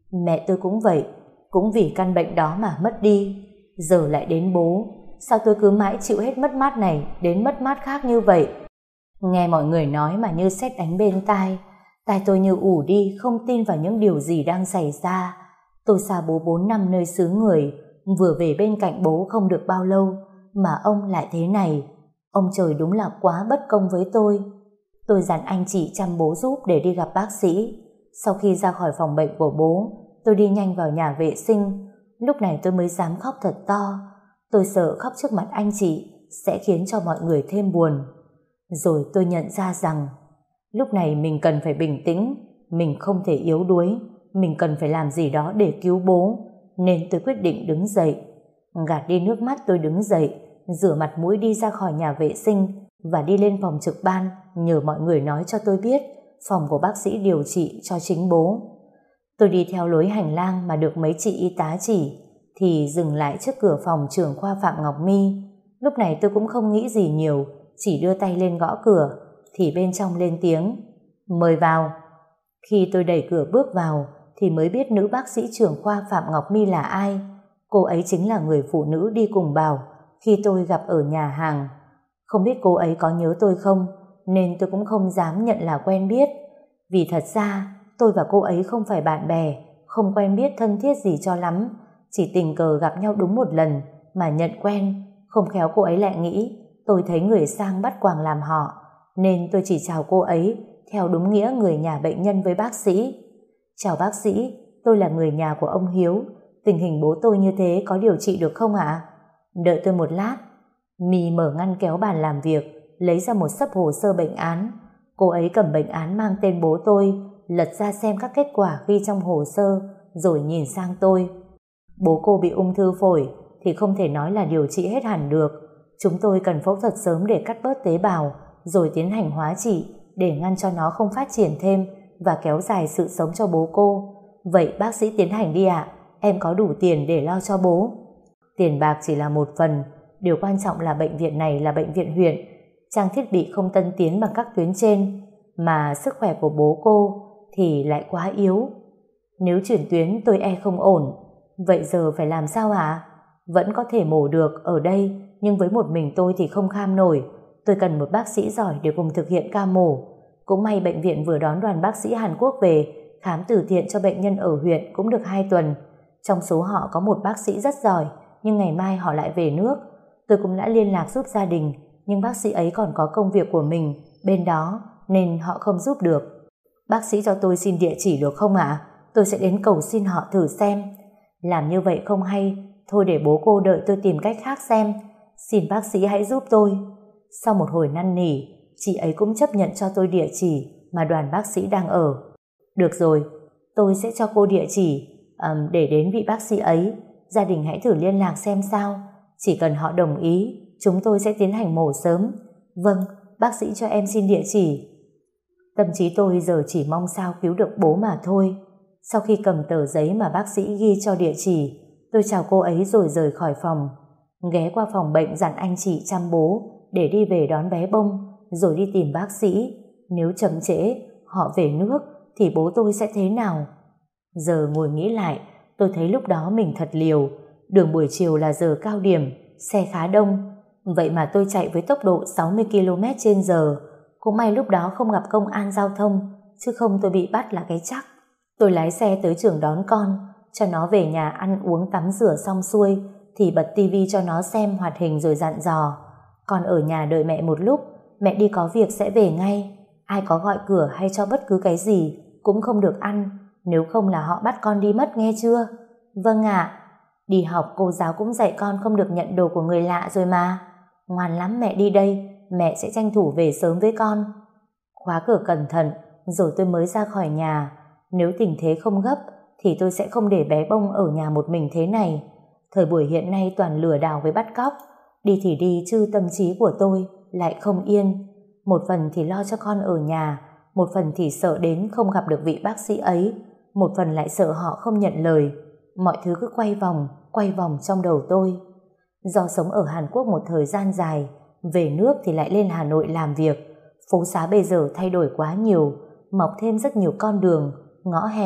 Mẹ tôi cũng vậy, cũng vì căn bệnh đó mà mất đi. Giờ lại đến bố, sao tôi cứ mãi chịu hết mất mát này đến mất mát khác như vậy? Nghe mọi người nói mà như sét đánh bên tai, tai tôi như ù đi, không tin vào những điều gì đang xảy ra. Tôi xa bố bốn năm nơi xứ người, vừa về bên cạnh bố không được bao lâu mà ông lại thế này. Ông trời đúng là quá bất công với tôi. Tôi dặn anh chị chăm bố giúp để đi gặp bác sĩ. Sau khi ra khỏi phòng bệnh của bố, tôi đi nhanh vào nhà vệ sinh. Lúc này tôi mới dám khóc thật to. Tôi sợ khóc trước mặt anh chị sẽ khiến cho mọi người thêm buồn. Rồi tôi nhận ra rằng lúc này mình cần phải bình tĩnh, mình không thể yếu đuối, mình cần phải làm gì đó để cứu bố. Nên tôi quyết định đứng dậy. Gạt đi nước mắt tôi đứng dậy, rửa mặt mũi đi ra khỏi nhà vệ sinh và đi lên phòng trực ban nhờ mọi người nói cho tôi biết phòng của bác sĩ điều trị cho chính bố. Tôi đi theo lối hành lang mà được mấy chị y tá chỉ thì dừng lại trước cửa phòng trưởng khoa Phạm Ngọc My. Lúc này tôi cũng không nghĩ gì nhiều, chỉ đưa tay lên gõ cửa thì bên trong lên tiếng mời vào. Khi tôi đẩy cửa bước vào thì mới biết nữ bác sĩ trưởng khoa Phạm Ngọc My là ai. Cô ấy chính là người phụ nữ đi cùng Bảo khi tôi gặp ở nhà hàng. Không biết cô ấy có nhớ tôi không, nên tôi cũng không dám nhận là quen biết. Vì thật ra tôi và cô ấy không phải bạn bè, không quen biết thân thiết gì cho lắm, chỉ tình cờ gặp nhau đúng một lần mà nhận quen. Không khéo cô ấy lại nghĩ tôi thấy người sang bắt quàng làm họ, nên tôi chỉ chào cô ấy theo đúng nghĩa người nhà bệnh nhân với bác sĩ. Chào bác sĩ, tôi là người nhà của ông Hiếu. Tình hình bố tôi như thế có điều trị được không ạ? Đợi tôi một lát. My mở ngăn kéo bàn làm việc, lấy ra một xấp hồ sơ bệnh án. Cô ấy cầm bệnh án mang tên bố tôi, lật ra xem các kết quả ghi trong hồ sơ, rồi nhìn sang tôi. Bố cô bị ung thư phổi thì không thể nói là điều trị hết hẳn được. Chúng tôi cần phẫu thuật sớm để cắt bớt tế bào, rồi tiến hành hóa trị để ngăn cho nó không phát triển thêm và kéo dài sự sống cho bố cô. Vậy bác sĩ tiến hành đi ạ, em có đủ tiền để lo cho bố. Tiền bạc chỉ là một phần, điều quan trọng là bệnh viện này là bệnh viện huyện, trang thiết bị không tân tiến bằng các tuyến trên, mà sức khỏe của bố cô thì lại quá yếu. Nếu chuyển tuyến tôi e không ổn. Vậy giờ phải làm sao ạ? Vẫn có thể mổ được ở đây, nhưng với một mình tôi thì không kham nổi. Tôi cần một bác sĩ giỏi để cùng thực hiện ca mổ. Cũng may bệnh viện vừa đón đoàn bác sĩ Hàn Quốc về khám từ thiện cho bệnh nhân ở huyện cũng được hai tuần. Trong số họ có một bác sĩ rất giỏi, nhưng ngày mai họ lại về nước. Tôi cũng đã liên lạc giúp gia đình, nhưng bác sĩ ấy còn có công việc của mình bên đó nên họ không giúp được. Bác sĩ cho tôi xin địa chỉ được không ạ? Tôi sẽ đến cầu xin họ thử xem. Làm như vậy không hay, thôi để bố cô đợi tôi tìm cách khác xem. Xin bác sĩ hãy giúp tôi. Sau một hồi năn nỉ, chị ấy cũng chấp nhận cho tôi địa chỉ mà đoàn bác sĩ đang ở. Được rồi, tôi sẽ cho cô địa chỉ um, để đến vị bác sĩ ấy. Gia đình hãy thử liên lạc xem sao. Chỉ cần họ đồng ý, chúng tôi sẽ tiến hành mổ sớm. Vâng, bác sĩ cho em xin địa chỉ. Tâm trí tôi giờ chỉ mong sao cứu được bố mà thôi. Sau khi cầm tờ giấy mà bác sĩ ghi cho địa chỉ, tôi chào cô ấy rồi rời khỏi phòng. Ghé qua phòng bệnh dặn anh chị chăm bố để đi về đón bé Bông, rồi đi tìm bác sĩ. Nếu chậm trễ, họ về nước thì bố tôi sẽ thế nào? Giờ ngồi nghĩ lại, tôi thấy lúc đó mình thật liều. Đường buổi chiều là giờ cao điểm, xe khá đông. Vậy mà tôi chạy với tốc độ sáu mươi ki lô mét trên giờ. Cũng may lúc đó không gặp công an giao thông, chứ không tôi bị bắt là cái chắc. Tôi lái xe tới trường đón con, cho nó về nhà ăn uống tắm rửa xong xuôi thì bật tivi cho nó xem hoạt hình rồi dặn dò. Con ở nhà đợi mẹ một lúc, mẹ đi có việc sẽ về ngay. Ai có gọi cửa hay cho bất cứ cái gì cũng không được ăn, nếu không là họ bắt con đi mất, nghe chưa? Vâng ạ. Đi học cô giáo cũng dạy con không được nhận đồ của người lạ rồi mà. Ngoan lắm, mẹ đi đây, mẹ sẽ tranh thủ về sớm với con. Khóa cửa cẩn thận rồi tôi mới ra khỏi nhà. Nếu tình thế không gấp thì tôi sẽ không để bé Bông ở nhà một mình thế này. Thời buổi hiện nay toàn lừa đảo với bắt cóc. Đi thì đi chứ tâm trí của tôi lại không yên. Một phần thì lo cho con ở nhà, một phần thì sợ đến không gặp được vị bác sĩ ấy, một phần lại sợ họ không nhận lời. Mọi thứ cứ quay vòng, quay vòng trong đầu tôi. Do sống ở Hàn Quốc một thời gian dài, về nước thì lại lên Hà Nội làm việc. Phố xá bây giờ thay đổi quá nhiều, mọc thêm rất nhiều con đường, ngõ hẻm,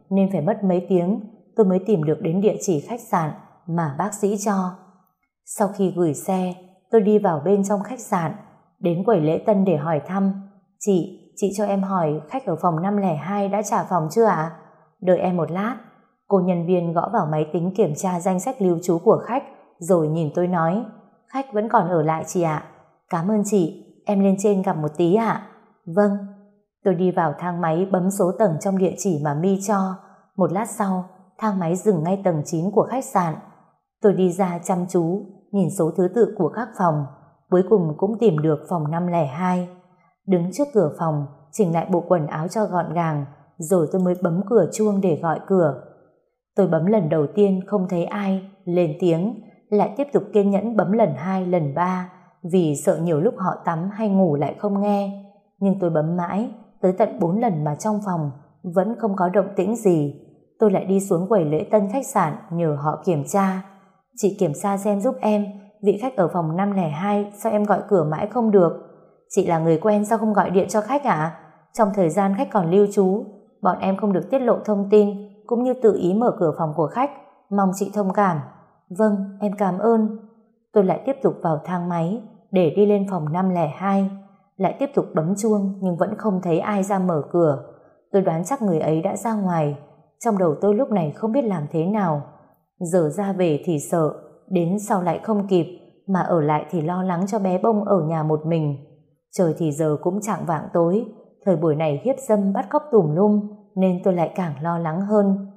nên phải mất mấy tiếng tôi mới tìm được đến địa chỉ khách sạn mà bác sĩ cho. Sau khi gửi xe, tôi đi vào bên trong khách sạn, đến quầy lễ tân để hỏi thăm. Chị, chị cho em hỏi khách ở phòng năm không hai đã trả phòng chưa ạ? Đợi em một lát. Cô nhân viên gõ vào máy tính kiểm tra danh sách lưu trú của khách, rồi nhìn tôi nói, khách vẫn còn ở lại chị ạ. Cảm ơn chị, em lên trên gặp một tí ạ. Vâng. Tôi đi vào thang máy bấm số tầng trong địa chỉ mà My cho. Một lát sau, thang máy dừng ngay tầng chín của khách sạn. Tôi đi ra chăm chú, nhìn số thứ tự của các phòng, cuối cùng cũng tìm được phòng năm không hai. Đứng trước cửa phòng, chỉnh lại bộ quần áo cho gọn gàng, rồi tôi mới bấm cửa chuông để gọi cửa. Tôi bấm lần đầu tiên không thấy ai lên tiếng, lại tiếp tục kiên nhẫn bấm lần hai, lần ba, vì sợ nhiều lúc họ tắm hay ngủ lại không nghe. Nhưng tôi bấm mãi, tới tận bốn lần mà trong phòng vẫn không có động tĩnh gì. Tôi lại đi xuống quầy lễ tân khách sạn nhờ họ kiểm tra. Chị kiểm tra xem giúp em, vị khách ở phòng năm không hai sao em gọi cửa mãi không được? Chị là người quen sao không gọi điện cho khách ạ? Trong thời gian khách còn lưu trú, bọn em không được tiết lộ thông tin, cũng như tự ý mở cửa phòng của khách, mong chị thông cảm. Vâng, em cảm ơn. Tôi lại tiếp tục vào thang máy để đi lên phòng năm không hai, lại tiếp tục bấm chuông nhưng vẫn không thấy ai ra mở cửa. Tôi đoán chắc người ấy đã ra ngoài. Trong đầu tôi lúc này không biết làm thế nào. Giờ ra về thì sợ, đến sau lại không kịp, mà ở lại thì lo lắng cho bé Bông ở nhà một mình. Trời thì giờ cũng chạng vạng tối, thời buổi này hiếp dâm bắt cóc tùm lum, nên tôi lại càng lo lắng hơn.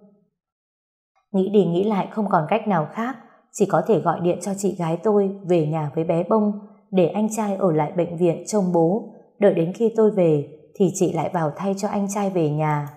Nghĩ đi nghĩ lại không còn cách nào khác, chỉ có thể gọi điện cho chị gái tôi về nhà với bé Bông, để anh trai ở lại bệnh viện trông bố, đợi đến khi tôi về thì chị lại vào thay cho anh trai về nhà.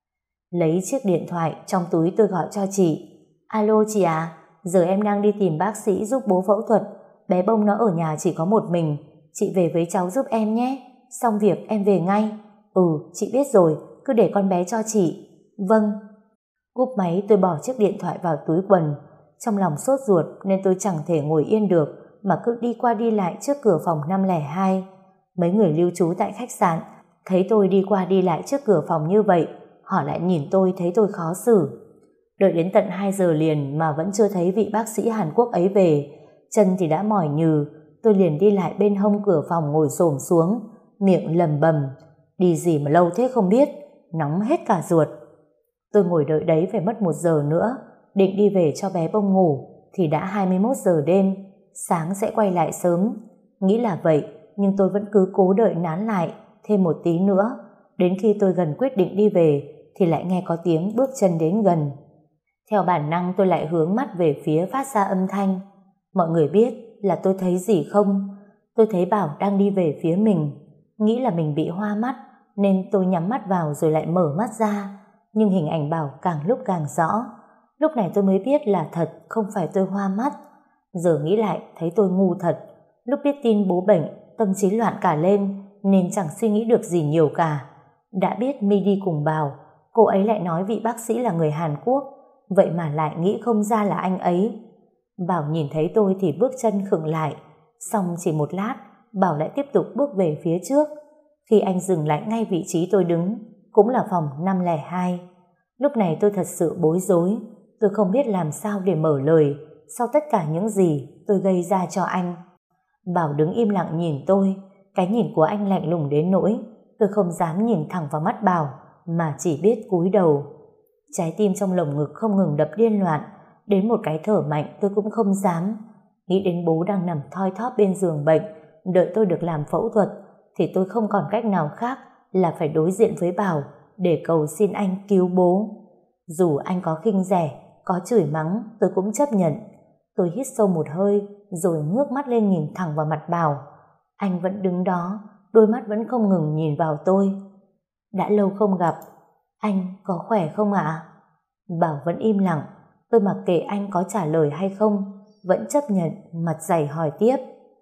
Lấy chiếc điện thoại trong túi tôi gọi cho chị. Alo chị à, giờ em đang đi tìm bác sĩ giúp bố phẫu thuật, bé Bông nó ở nhà chỉ có một mình, chị về với cháu giúp em nhé, xong việc em về ngay. Ừ, chị biết rồi, cứ để con bé cho chị. Vâng. Cúp máy tôi bỏ chiếc điện thoại vào túi quần, trong lòng sốt ruột nên tôi chẳng thể ngồi yên được mà cứ đi qua đi lại trước cửa phòng năm không hai. Mấy người lưu trú tại khách sạn thấy tôi đi qua đi lại trước cửa phòng như vậy, họ lại nhìn tôi thấy tôi khó xử. Đợi đến tận hai giờ liền mà vẫn chưa thấy vị bác sĩ Hàn Quốc ấy về, chân thì đã mỏi nhừ. Tôi liền đi lại bên hông cửa phòng ngồi xổm xuống, miệng lầm bầm, đi gì mà lâu thế không biết, nóng hết cả ruột. Tôi ngồi đợi đấy phải mất một giờ nữa, định đi về cho bé Bông ngủ thì đã hai mươi mốt giờ đêm, sáng sẽ quay lại sớm. Nghĩ là vậy, nhưng tôi vẫn cứ cố đợi nán lại thêm một tí nữa. Đến khi tôi gần quyết định đi về thì lại nghe có tiếng bước chân đến gần. Theo bản năng tôi lại hướng mắt về phía phát ra âm thanh. Mọi người biết là tôi thấy gì không? Tôi thấy Bảo đang đi về phía mình. Nghĩ là mình bị hoa mắt nên tôi nhắm mắt vào rồi lại mở mắt ra. Nhưng hình ảnh Bảo càng lúc càng rõ. Lúc này tôi mới biết là thật, không phải tôi hoa mắt. Giờ nghĩ lại thấy tôi ngu thật. Lúc biết tin bố bệnh, tâm trí loạn cả lên nên chẳng suy nghĩ được gì nhiều cả. Đã biết My đi cùng Bảo, cô ấy lại nói vị bác sĩ là người Hàn Quốc, vậy mà lại nghĩ không ra là anh ấy. Bảo nhìn thấy tôi thì bước chân khựng lại, xong chỉ một lát Bảo lại tiếp tục bước về phía trước. Khi anh dừng lại ngay vị trí tôi đứng, cũng là phòng năm không hai. Lúc này tôi thật sự bối rối, tôi không biết làm sao để mở lời sau tất cả những gì tôi gây ra cho anh. Bảo đứng im lặng nhìn tôi, cái nhìn của anh lạnh lùng đến nỗi tôi không dám nhìn thẳng vào mắt Bảo mà chỉ biết cúi đầu. Trái tim trong lồng ngực không ngừng đập điên loạn, đến một cái thở mạnh tôi cũng không dám. Nghĩ đến bố đang nằm thoi thóp bên giường bệnh đợi tôi được làm phẫu thuật thì tôi không còn cách nào khác là phải đối diện với Bảo để cầu xin anh cứu bố. Dù anh có khinh rẻ, có chửi mắng, tôi cũng chấp nhận. Tôi hít sâu một hơi rồi ngước mắt lên nhìn thẳng vào mặt Bảo. Anh vẫn đứng đó, đôi mắt vẫn không ngừng nhìn vào tôi. Đã lâu không gặp, anh có khỏe không ạ? Bảo vẫn im lặng. Tôi mặc kệ anh có trả lời hay không, vẫn chấp nhận, mặt dày hỏi tiếp.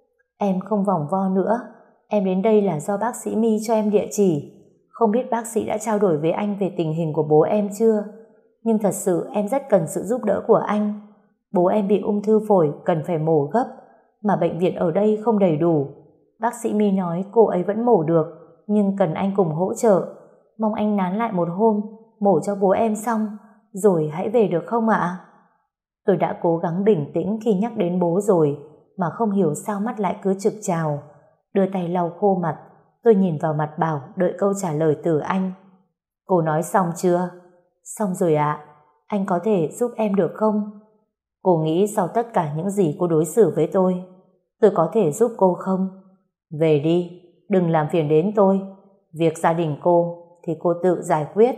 Em không vòng vo nữa, em đến đây là do bác sĩ My cho em địa chỉ. Không biết bác sĩ đã trao đổi với anh về tình hình của bố em chưa? Nhưng thật sự em rất cần sự giúp đỡ của anh. Bố em bị ung thư phổi, cần phải mổ gấp, mà bệnh viện ở đây không đầy đủ. Bác sĩ My nói cô ấy vẫn mổ được, nhưng cần anh cùng hỗ trợ. Mong anh nán lại một hôm, mổ cho bố em xong, rồi hãy về được không ạ? Tôi đã cố gắng bình tĩnh khi nhắc đến bố rồi, mà không hiểu sao mắt lại cứ trực trào. Đưa tay lau khô mặt, tôi nhìn vào mặt Bảo đợi câu trả lời từ anh. Cô nói xong chưa? Xong rồi ạ. Anh có thể giúp em được không? Cô nghĩ sau tất cả những gì cô đối xử với tôi, tôi có thể giúp cô không? Về đi, đừng làm phiền đến tôi. Việc gia đình cô thì cô tự giải quyết.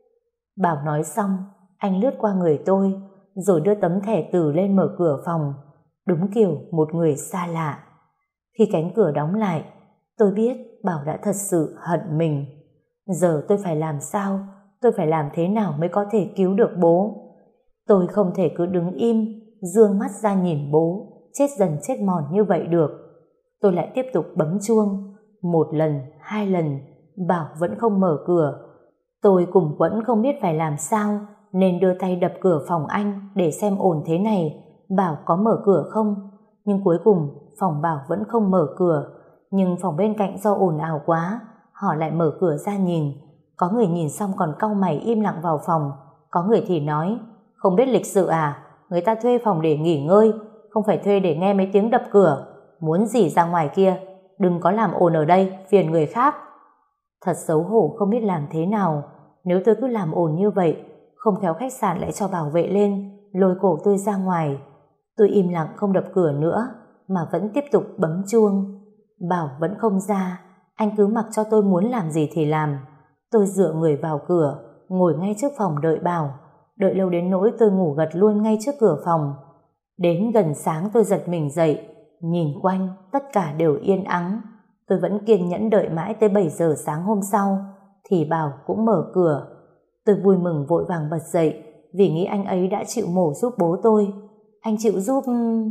Bảo nói xong, anh lướt qua người tôi, rồi đưa tấm thẻ từ lên mở cửa phòng, đúng kiểu một người xa lạ. Khi cánh cửa đóng lại, tôi biết Bảo đã thật sự hận mình. Giờ tôi phải làm sao? Tôi phải làm thế nào mới có thể cứu được bố? Tôi không thể cứ đứng im, dương mắt ra nhìn bố chết dần chết mòn như vậy được. Tôi lại tiếp tục bấm chuông. Một lần, hai lần, Bảo vẫn không mở cửa. Tôi cùng Quẫn không biết phải làm sao, nên đưa tay đập cửa phòng anh để xem ổn thế này Bảo có mở cửa không. Nhưng cuối cùng phòng Bảo vẫn không mở cửa. Nhưng phòng bên cạnh do ồn ào quá, họ lại mở cửa ra nhìn. Có người nhìn xong còn cau mày im lặng vào phòng. Có người thì nói, không biết lịch sự à? Người ta thuê phòng để nghỉ ngơi, không phải thuê để nghe mấy tiếng đập cửa. Muốn gì ra ngoài kia, đừng có làm ồn ở đây, phiền người khác. Thật xấu hổ không biết làm thế nào. Nếu tôi cứ làm ồn như vậy, không khéo khách sạn lại cho bảo vệ lên, lôi cổ tôi ra ngoài. Tôi im lặng không đập cửa nữa, mà vẫn tiếp tục bấm chuông. Bảo vẫn không ra, anh cứ mặc cho tôi muốn làm gì thì làm. Tôi dựa người vào cửa, ngồi ngay trước phòng đợi Bảo. Đợi lâu đến nỗi tôi ngủ gật luôn ngay trước cửa phòng. Đến gần sáng tôi giật mình dậy, nhìn quanh tất cả đều yên ắng. Tôi vẫn kiên nhẫn đợi mãi tới bảy giờ sáng hôm sau thì Bảo cũng mở cửa. Tôi vui mừng vội vàng bật dậy vì nghĩ anh ấy đã chịu mổ giúp bố tôi. Anh chịu giúp...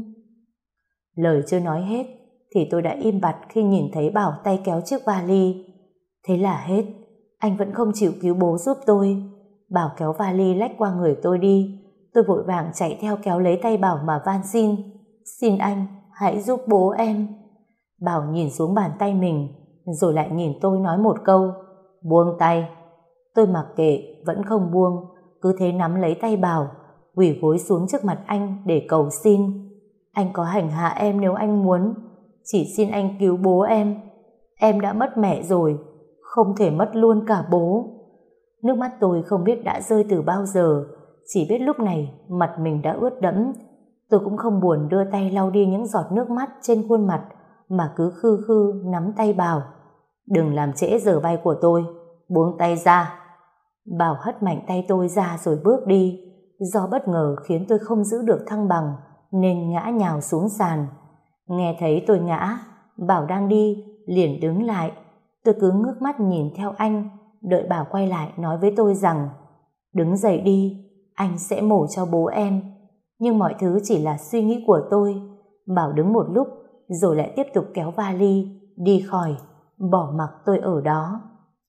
Lời chưa nói hết thì tôi đã im bặt khi nhìn thấy Bảo tay kéo chiếc vali. Thế là hết. Anh vẫn không chịu cứu bố giúp tôi. Bảo kéo vali lách qua người tôi đi. Tôi vội vàng chạy theo kéo lấy tay Bảo mà van xin. Xin anh, hãy giúp bố em. Bảo nhìn xuống bàn tay mình, rồi lại nhìn tôi nói một câu, buông tay. Tôi mặc kệ, vẫn không buông, cứ thế nắm lấy tay Bảo, quỳ gối xuống trước mặt anh để cầu xin. Anh có hành hạ em nếu anh muốn, chỉ xin anh cứu bố em. Em đã mất mẹ rồi, không thể mất luôn cả bố. Nước mắt tôi không biết đã rơi từ bao giờ, chỉ biết lúc này mặt mình đã ướt đẫm. Tôi cũng không buồn đưa tay lau đi những giọt nước mắt trên khuôn mặt, mà cứ khư khư nắm tay Bảo. Đừng làm trễ giờ bay của tôi, buông tay ra. Bảo hất mạnh tay tôi ra rồi bước đi. Do bất ngờ khiến tôi không giữ được thăng bằng nên ngã nhào xuống sàn. Nghe thấy tôi ngã, Bảo đang đi liền đứng lại. Tôi cứ ngước mắt nhìn theo anh, đợi Bảo quay lại nói với tôi rằng đứng dậy đi, anh sẽ mổ cho bố em. Nhưng mọi thứ chỉ là suy nghĩ của tôi. Bảo đứng một lúc rồi lại tiếp tục kéo vali đi khỏi, bỏ mặc tôi ở đó.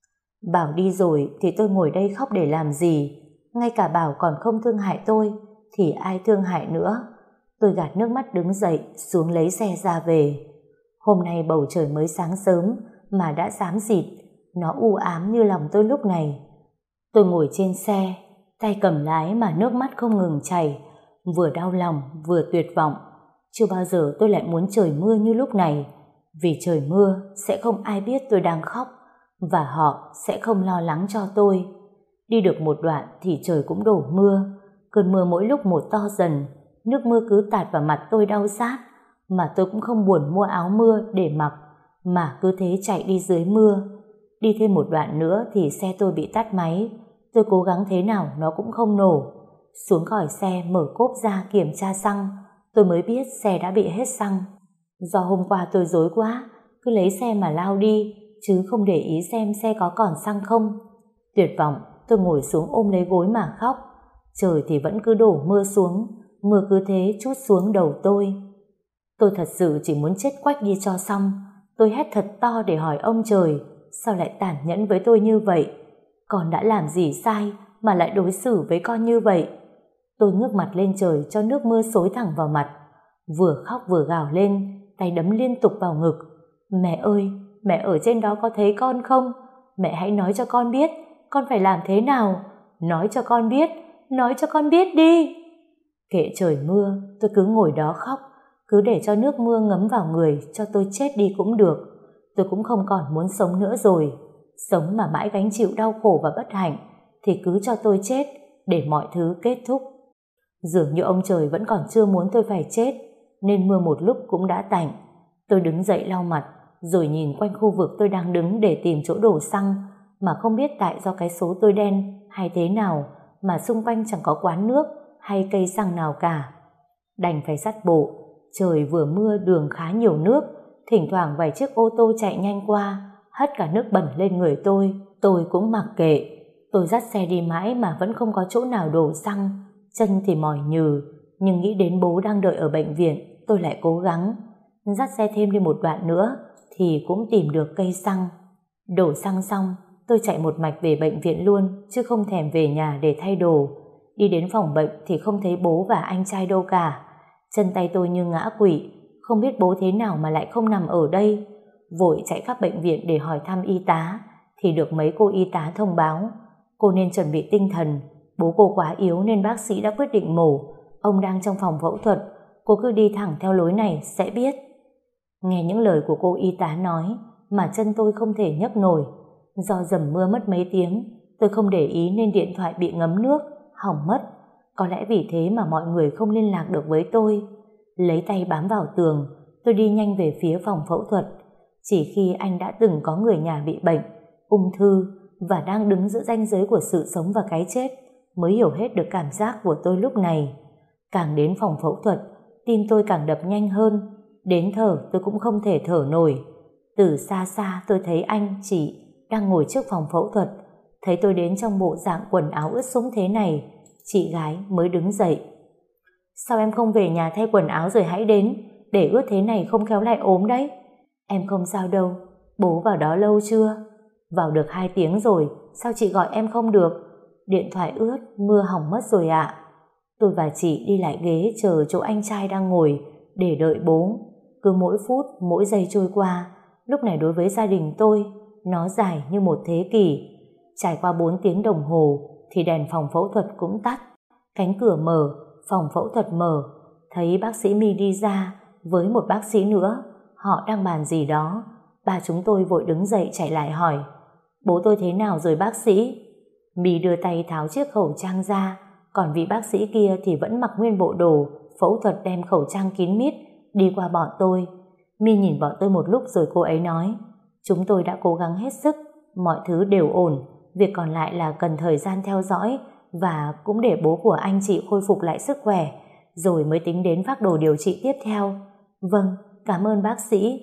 Bảo đi rồi thì tôi ngồi đây khóc để làm gì? Ngay cả Bảo còn không thương hại tôi thì ai thương hại nữa? Tôi gạt nước mắt đứng dậy xuống lấy xe ra về. Hôm nay bầu trời mới sáng sớm mà đã xám xịt, nó u ám như lòng tôi lúc này. Tôi ngồi trên xe, tay cầm lái mà nước mắt không ngừng chảy, vừa đau lòng vừa tuyệt vọng. Chưa bao giờ tôi lại muốn trời mưa như lúc này, vì trời mưa sẽ không ai biết tôi đang khóc, và họ sẽ không lo lắng cho tôi. Đi được một đoạn thì trời cũng đổ mưa. Cơn mưa mỗi lúc một to dần, nước mưa cứ tạt vào mặt tôi đau rát, mà tôi cũng không buồn mua áo mưa để mặc, mà cứ thế chạy đi dưới mưa. Đi thêm một đoạn nữa thì xe tôi bị tắt máy. Tôi cố gắng thế nào nó cũng không nổ. Xuống khỏi xe mở cốp ra kiểm tra xăng, tôi mới biết xe đã bị hết xăng. Do hôm qua tôi rối quá, cứ lấy xe mà lao đi, chứ không để ý xem xe có còn xăng không. Tuyệt vọng, tôi ngồi xuống ôm lấy gối mà khóc. Trời thì vẫn cứ đổ mưa xuống, mưa cứ thế trút xuống đầu tôi. Tôi thật sự chỉ muốn chết quách đi cho xong. Tôi hét thật to để hỏi ông trời, sao lại tàn nhẫn với tôi như vậy? Con đã làm gì sai mà lại đối xử với con như vậy? Tôi ngước mặt lên trời cho nước mưa xối thẳng vào mặt, vừa khóc vừa gào lên, tay đấm liên tục vào ngực. Mẹ ơi, mẹ ở trên đó có thấy con không? Mẹ hãy nói cho con biết con phải làm thế nào. nói cho con biết, nói cho con biết đi. Kệ trời mưa, tôi cứ ngồi đó khóc, cứ để cho nước mưa ngấm vào người, cho tôi chết đi cũng được. Tôi cũng không còn muốn sống nữa rồi. Sống mà mãi gánh chịu đau khổ và bất hạnh, thì cứ cho tôi chết, để mọi thứ kết thúc. Dường như ông trời vẫn còn chưa muốn tôi phải chết, nên mưa một lúc cũng đã tạnh. Tôi đứng dậy lau mặt, rồi nhìn quanh khu vực tôi đang đứng để tìm chỗ đổ xăng, mà không biết tại do cái số tôi đen hay thế nào mà xung quanh chẳng có quán nước hay cây xăng nào cả. Đành phải dắt bộ. Trời vừa mưa, đường khá nhiều nước, thỉnh thoảng vài chiếc ô tô chạy nhanh qua, hất cả nước bẩn lên người tôi. Tôi cũng mặc kệ. Tôi dắt xe đi mãi mà vẫn không có chỗ nào đổ xăng, chân thì mỏi nhừ, nhưng nghĩ đến bố đang đợi ở bệnh viện, tôi lại cố gắng. Dắt xe thêm đi một đoạn nữa thì cũng tìm được cây xăng. Đổ xăng xong, tôi chạy một mạch về bệnh viện luôn, chứ không thèm về nhà để thay đồ. Đi đến phòng bệnh thì không thấy bố và anh trai đâu cả. Chân tay tôi như ngã quỵ, không biết bố thế nào mà lại không nằm ở đây. Vội chạy khắp bệnh viện để hỏi thăm y tá, thì được mấy cô y tá thông báo cô nên chuẩn bị tinh thần, bố cô quá yếu nên bác sĩ đã quyết định mổ, ông đang trong phòng phẫu thuật, cô cứ đi thẳng theo lối này sẽ biết. Nghe những lời của cô y tá nói mà chân tôi không thể nhấc nổi. Do dầm mưa mất mấy tiếng, tôi không để ý nên điện thoại bị ngấm nước, hỏng mất. Có lẽ vì thế mà mọi người không liên lạc được với tôi. Lấy tay bám vào tường, tôi đi nhanh về phía phòng phẫu thuật. Chỉ khi anh đã từng có người nhà bị bệnh, ung thư và đang đứng giữa ranh giới của sự sống và cái chết mới hiểu hết được cảm giác của tôi lúc này. Càng đến phòng phẫu thuật, tim tôi càng đập nhanh hơn. Đến thở tôi cũng không thể thở nổi. Từ xa xa tôi thấy anh, chị đang ngồi trước phòng phẫu thuật. Thấy tôi đến trong bộ dạng quần áo ướt sũng thế này, chị gái mới đứng dậy. Sao em không về nhà thay quần áo rồi hãy đến, để ướt thế này không khéo lại ốm đấy. Em không sao đâu, bố vào đó lâu chưa? Vào được hai tiếng rồi, sao chị gọi em không được? Điện thoại ướt, mưa hỏng mất rồi ạ. Tôi và chị đi lại ghế chờ chỗ anh trai đang ngồi để đợi bố. Cứ mỗi phút, mỗi giây trôi qua, lúc này đối với gia đình tôi, nó dài như một thế kỷ. Trải qua bốn tiếng đồng hồ thì đèn phòng phẫu thuật cũng tắt. Cánh cửa mở, phòng phẫu thuật mở. Thấy bác sĩ My đi ra với một bác sĩ nữa. Họ đang bàn gì đó. Ba chúng tôi vội đứng dậy chạy lại hỏi: bố tôi thế nào rồi bác sĩ? My đưa tay tháo chiếc khẩu trang ra, còn vị bác sĩ kia thì vẫn mặc nguyên bộ đồ phẫu thuật, đem khẩu trang kín mít đi qua bọn tôi. My nhìn bọn tôi một lúc rồi cô ấy nói: chúng tôi đã cố gắng hết sức, mọi thứ đều ổn, việc còn lại là cần thời gian theo dõi và cũng để bố của anh chị khôi phục lại sức khỏe, rồi mới tính đến phác đồ điều trị tiếp theo. Vâng, cảm ơn bác sĩ.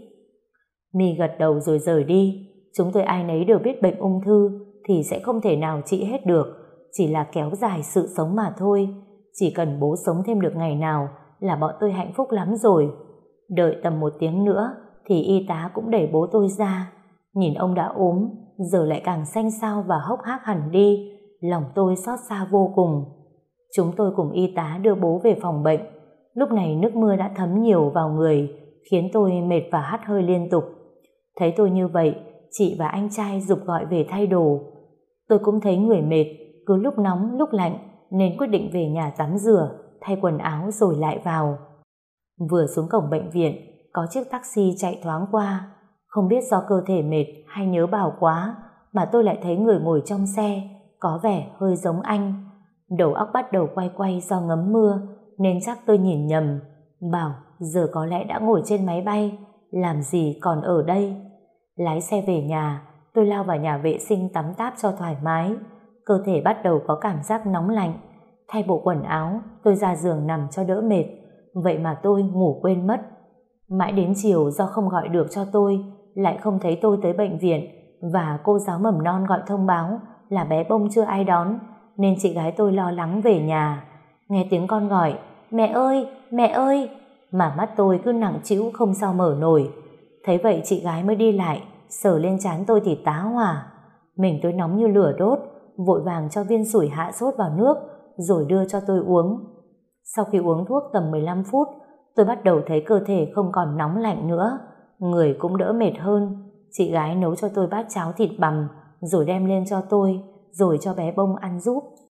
My gật đầu rồi rời đi. Chúng tôi ai nấy đều biết bệnh ung thư thì sẽ không thể nào trị hết được, chỉ là kéo dài sự sống mà thôi. Chỉ cần bố sống thêm được ngày nào là bọn tôi hạnh phúc lắm rồi. Đợi tầm một tiếng nữa thì y tá cũng đẩy bố tôi ra. Nhìn ông đã ốm, giờ lại càng xanh xao và hốc hác hẳn đi, lòng tôi xót xa vô cùng. Chúng tôi cùng y tá đưa bố về phòng bệnh. Lúc này nước mưa đã thấm nhiều vào người, khiến tôi mệt và hắt hơi liên tục. Thấy tôi như vậy, chị và anh trai giục gọi về thay đồ. Tôi cũng thấy người mệt, cứ lúc nóng lúc lạnh, nên quyết định về nhà tắm rửa, thay quần áo rồi lại vào. Vừa xuống cổng bệnh viện, có chiếc taxi chạy thoáng qua. Không biết do cơ thể mệt hay nhớ Bảo quá mà tôi lại thấy người ngồi trong xe có vẻ hơi giống anh. Đầu óc bắt đầu quay quay do ngấm mưa, nên chắc tôi nhìn nhầm. Bảo giờ có lẽ đã ngồi trên máy bay, làm gì còn ở đây. Lái xe về nhà, tôi lao vào nhà vệ sinh tắm táp cho thoải mái. Cơ thể bắt đầu có cảm giác nóng lạnh. Thay bộ quần áo, tôi ra giường nằm cho đỡ mệt. Vậy mà tôi ngủ quên mất. Mãi đến chiều do không gọi được cho tôi, lại không thấy tôi tới bệnh viện, và cô giáo mầm non gọi thông báo là bé Bông chưa ai đón, nên chị gái tôi lo lắng về nhà. Nghe tiếng con gọi: mẹ ơi, mẹ ơi, mà mắt tôi cứ nặng trĩu không sao mở nổi. Thấy vậy chị gái mới đi lại, sờ lên trán tôi thì tá hỏa. Mình tôi nóng như lửa đốt, vội vàng cho viên sủi hạ sốt vào nước rồi đưa cho tôi uống. Sau khi uống thuốc tầm mười lăm phút, tôi bắt đầu thấy cơ thể không còn nóng lạnh nữa, người cũng đỡ mệt hơn. Chị gái nấu cho tôi bát cháo thịt bằm rồi đem lên cho tôi, rồi cho bé Bông ăn giúp.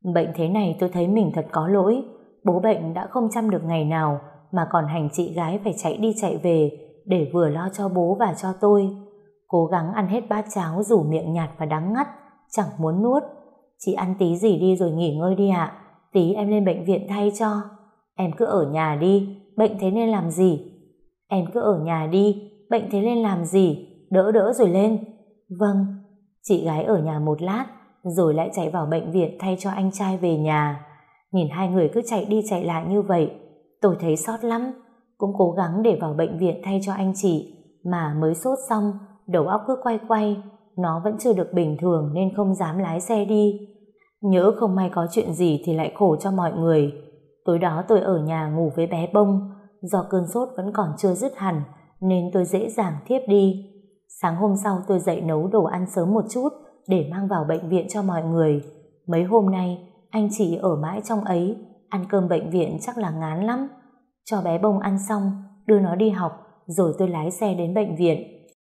Bệnh thế này tôi thấy mình thật có lỗi. Bố bệnh đã không chăm được ngày nào mà còn hành chị gái phải chạy đi chạy về để vừa lo cho bố và cho tôi. Cố gắng ăn hết bát cháo dù miệng nhạt và đắng ngắt, chẳng muốn nuốt. Chị ăn tí gì đi rồi nghỉ ngơi đi ạ. Tí em lên bệnh viện thay cho. Em cứ ở nhà đi, bệnh thế nên làm gì? Em cứ ở nhà đi, bệnh thế nên làm gì? Đỡ đỡ rồi lên. Vâng. Chị gái ở nhà một lát rồi lại chạy vào bệnh viện thay cho anh trai về nhà. Nhìn hai người cứ chạy đi chạy lại như vậy, tôi thấy xót lắm. Cũng cố gắng để vào bệnh viện thay cho anh chị, mà mới sốt xong, đầu óc cứ quay quay. Nó vẫn chưa được bình thường nên không dám lái xe đi. Nhỡ không may có chuyện gì thì lại khổ cho mọi người. Tối đó tôi ở nhà ngủ với bé Bông. Do cơn sốt vẫn còn chưa dứt hẳn nên tôi dễ dàng thiếp đi. Sáng hôm sau tôi dậy nấu đồ ăn sớm một chút để mang vào bệnh viện cho mọi người. Mấy hôm nay anh chị ở mãi trong ấy, ăn cơm bệnh viện chắc là ngán lắm. Cho bé Bông ăn xong, đưa nó đi học, rồi tôi lái xe đến bệnh viện.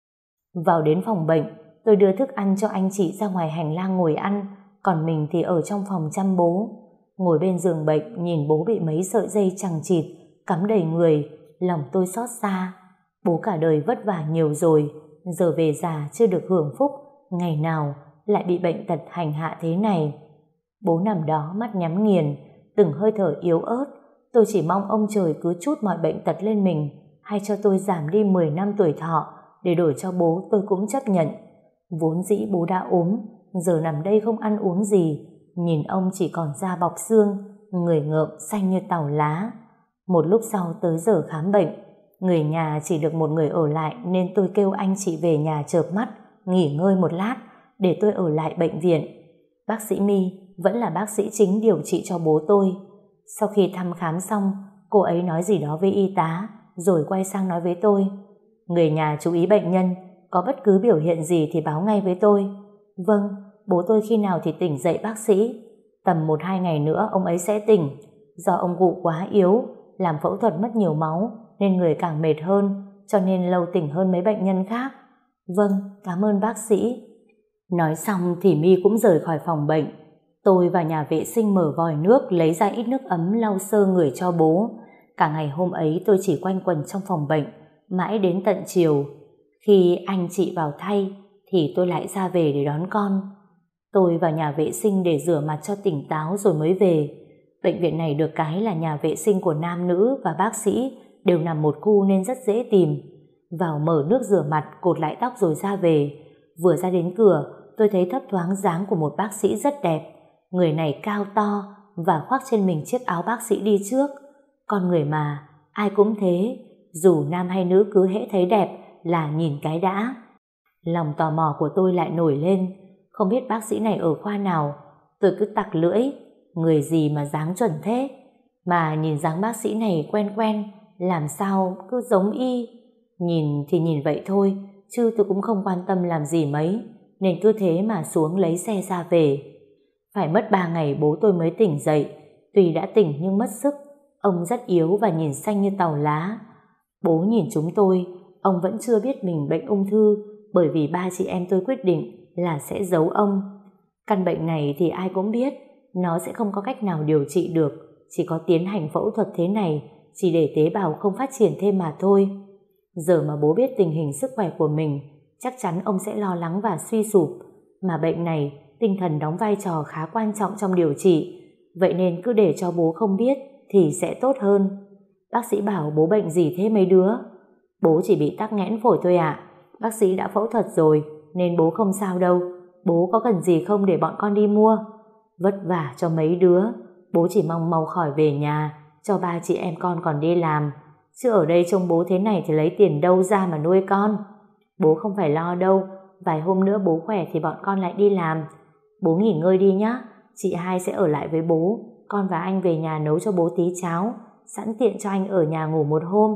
Vào đến phòng bệnh, tôi đưa thức ăn cho anh chị ra ngoài hành lang ngồi ăn, còn mình thì ở trong phòng chăm bố. Ngồi bên giường bệnh nhìn bố bị mấy sợi dây chằng chịt cắm đầy người, lòng tôi xót xa. Bố cả đời vất vả nhiều rồi, giờ về già chưa được hưởng phúc, ngày nào lại bị bệnh tật hành hạ thế này. Bố nằm đó mắt nhắm nghiền, từng hơi thở yếu ớt. Tôi chỉ mong ông trời cứ trút mọi bệnh tật lên mình, hay cho tôi giảm đi mười năm tuổi thọ để đổi cho bố tôi cũng chấp nhận. Vốn dĩ bố đã ốm, giờ nằm đây không ăn uống gì, nhìn ông chỉ còn da bọc xương, người ngợm xanh như tàu lá. Một lúc sau tới giờ khám bệnh, người nhà chỉ được một người ở lại nên tôi kêu anh chị về nhà chợp mắt, nghỉ ngơi một lát để tôi ở lại bệnh viện. Bác sĩ My vẫn là bác sĩ chính điều trị cho bố tôi. Sau khi thăm khám xong, cô ấy nói gì đó với y tá, rồi quay sang nói với tôi: người nhà chú ý bệnh nhân, có bất cứ biểu hiện gì thì báo ngay với tôi. Vâng, bố tôi khi nào thì tỉnh dậy bác sĩ? Tầm một hai ngày nữa ông ấy sẽ tỉnh. Do ông cụ quá yếu, làm phẫu thuật mất nhiều máu nên người càng mệt hơn, cho nên lâu tỉnh hơn mấy bệnh nhân khác. Vâng, cảm ơn bác sĩ. Nói xong thì My cũng rời khỏi phòng bệnh. Tôi vào nhà vệ sinh mở vòi nước lấy ra ít nước ấm lau sơ người cho bố. Cả ngày hôm ấy tôi chỉ quanh quẩn trong phòng bệnh mãi đến tận chiều. Khi anh chị vào thay thì tôi lại ra về để đón con. Tôi vào nhà vệ sinh để rửa mặt cho tỉnh táo rồi mới về. Bệnh viện này được cái là nhà vệ sinh của nam nữ và bác sĩ đều nằm một khu nên rất dễ tìm. Vào mở nước rửa mặt, cột lại tóc rồi ra về. Vừa ra đến cửa, tôi thấy thấp thoáng dáng của một bác sĩ rất đẹp. Người này cao to và khoác trên mình chiếc áo bác sĩ đi trước. Con người mà, ai cũng thế, dù nam hay nữ cứ hễ thấy đẹp là nhìn cái đã. Lòng tò mò của tôi lại nổi lên, không biết bác sĩ này ở khoa nào. Tôi cứ tặc lưỡi, người gì mà dáng chuẩn thế, mà nhìn dáng bác sĩ này quen quen, làm sao cứ giống y. Nhìn thì nhìn vậy thôi, chứ tôi cũng không quan tâm làm gì mấy, nên cứ thế mà xuống lấy xe ra về. Phải mất ba ngày bố tôi mới tỉnh dậy. Tuy đã tỉnh nhưng mất sức, ông rất yếu và nhìn xanh như tàu lá. Bố nhìn chúng tôi, ông vẫn chưa biết mình bệnh ung thư, bởi vì ba chị em tôi quyết định là sẽ giấu ông. Căn bệnh này thì ai cũng biết, nó sẽ không có cách nào điều trị được, chỉ có tiến hành phẫu thuật thế này, chỉ để tế bào không phát triển thêm mà thôi. Giờ mà bố biết tình hình sức khỏe của mình, chắc chắn ông sẽ lo lắng và suy sụp. Mà bệnh này, tinh thần đóng vai trò khá quan trọng trong điều trị, vậy nên cứ để cho bố không biết thì sẽ tốt hơn. Bác sĩ bảo bố bệnh gì thế mấy đứa? Bố chỉ bị tắc nghẽn phổi thôi ạ. Bác sĩ đã phẫu thuật rồi nên bố không sao đâu. Bố có cần gì không để bọn con đi mua? Vất vả cho mấy đứa. Bố chỉ mong mau khỏi về nhà, cho ba chị em con còn đi làm. Chứ ở đây trông bố thế này thì lấy tiền đâu ra mà nuôi con. Bố không phải lo đâu, vài hôm nữa bố khỏe thì bọn con lại đi làm. Bố nghỉ ngơi đi nhá, chị hai sẽ ở lại với bố. Con và anh về nhà nấu cho bố tí cháo, sẵn tiện cho anh ở nhà ngủ một hôm.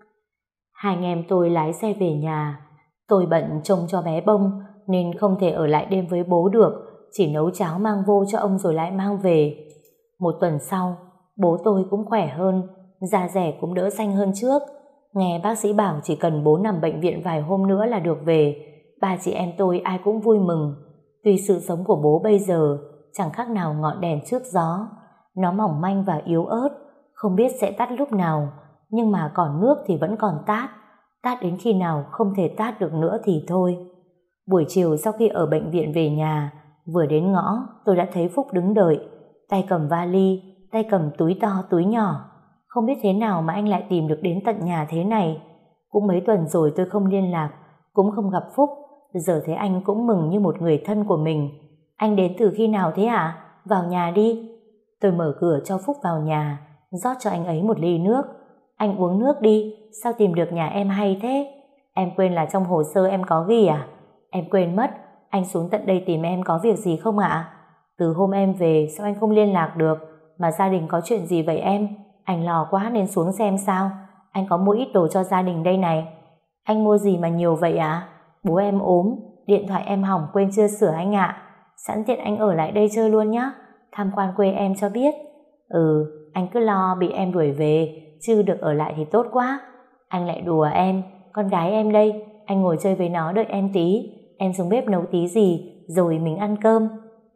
Hai anh em tôi lái xe về nhà. Tôi bận trông cho bé Bông nên không thể ở lại đêm với bố được, chỉ nấu cháo mang vô cho ông rồi lại mang về. Một tuần sau, bố tôi cũng khỏe hơn, da rẻ cũng đỡ xanh hơn trước. Nghe bác sĩ bảo chỉ cần bố nằm bệnh viện vài hôm nữa là được về. Ba chị em tôi ai cũng vui mừng. Tuy sự sống của bố bây giờ chẳng khác nào ngọn đèn trước gió. Nó mỏng manh và yếu ớt, không biết sẽ tắt lúc nào, nhưng mà còn nước thì vẫn còn tát. Tát đến khi nào không thể tát được nữa thì thôi. Buổi chiều sau khi ở bệnh viện về nhà, vừa đến ngõ tôi đã thấy Phúc đứng đợi, tay cầm vali, tay cầm túi to túi nhỏ. Không biết thế nào mà anh lại tìm được đến tận nhà thế này. Cũng mấy tuần rồi tôi không liên lạc, cũng không gặp Phúc. Giờ thấy anh cũng mừng như một người thân của mình. Anh đến từ khi nào thế ạ? Vào nhà đi. Tôi mở cửa cho Phúc vào nhà, rót cho anh ấy một ly nước. Anh uống nước đi, sao tìm được nhà em hay thế? Em quên là trong hồ sơ em có ghi à? Em quên mất, anh xuống tận đây tìm em có việc gì không ạ? Từ hôm em về sao anh không liên lạc được, mà gia đình có chuyện gì vậy em? Anh lo quá nên xuống xem sao. Anh có mua ít đồ cho gia đình đây này. Anh mua gì mà nhiều vậy ạ? Bố em ốm, điện thoại em hỏng quên chưa sửa anh ạ. Sẵn tiện anh ở lại đây chơi luôn nhé, tham quan quê em cho biết. Ừ, anh cứ lo bị em đuổi về, chứ được ở lại thì tốt quá. Anh lại đùa em, con gái em đây, anh ngồi chơi với nó đợi em tí. Em xuống bếp nấu tí gì, rồi mình ăn cơm.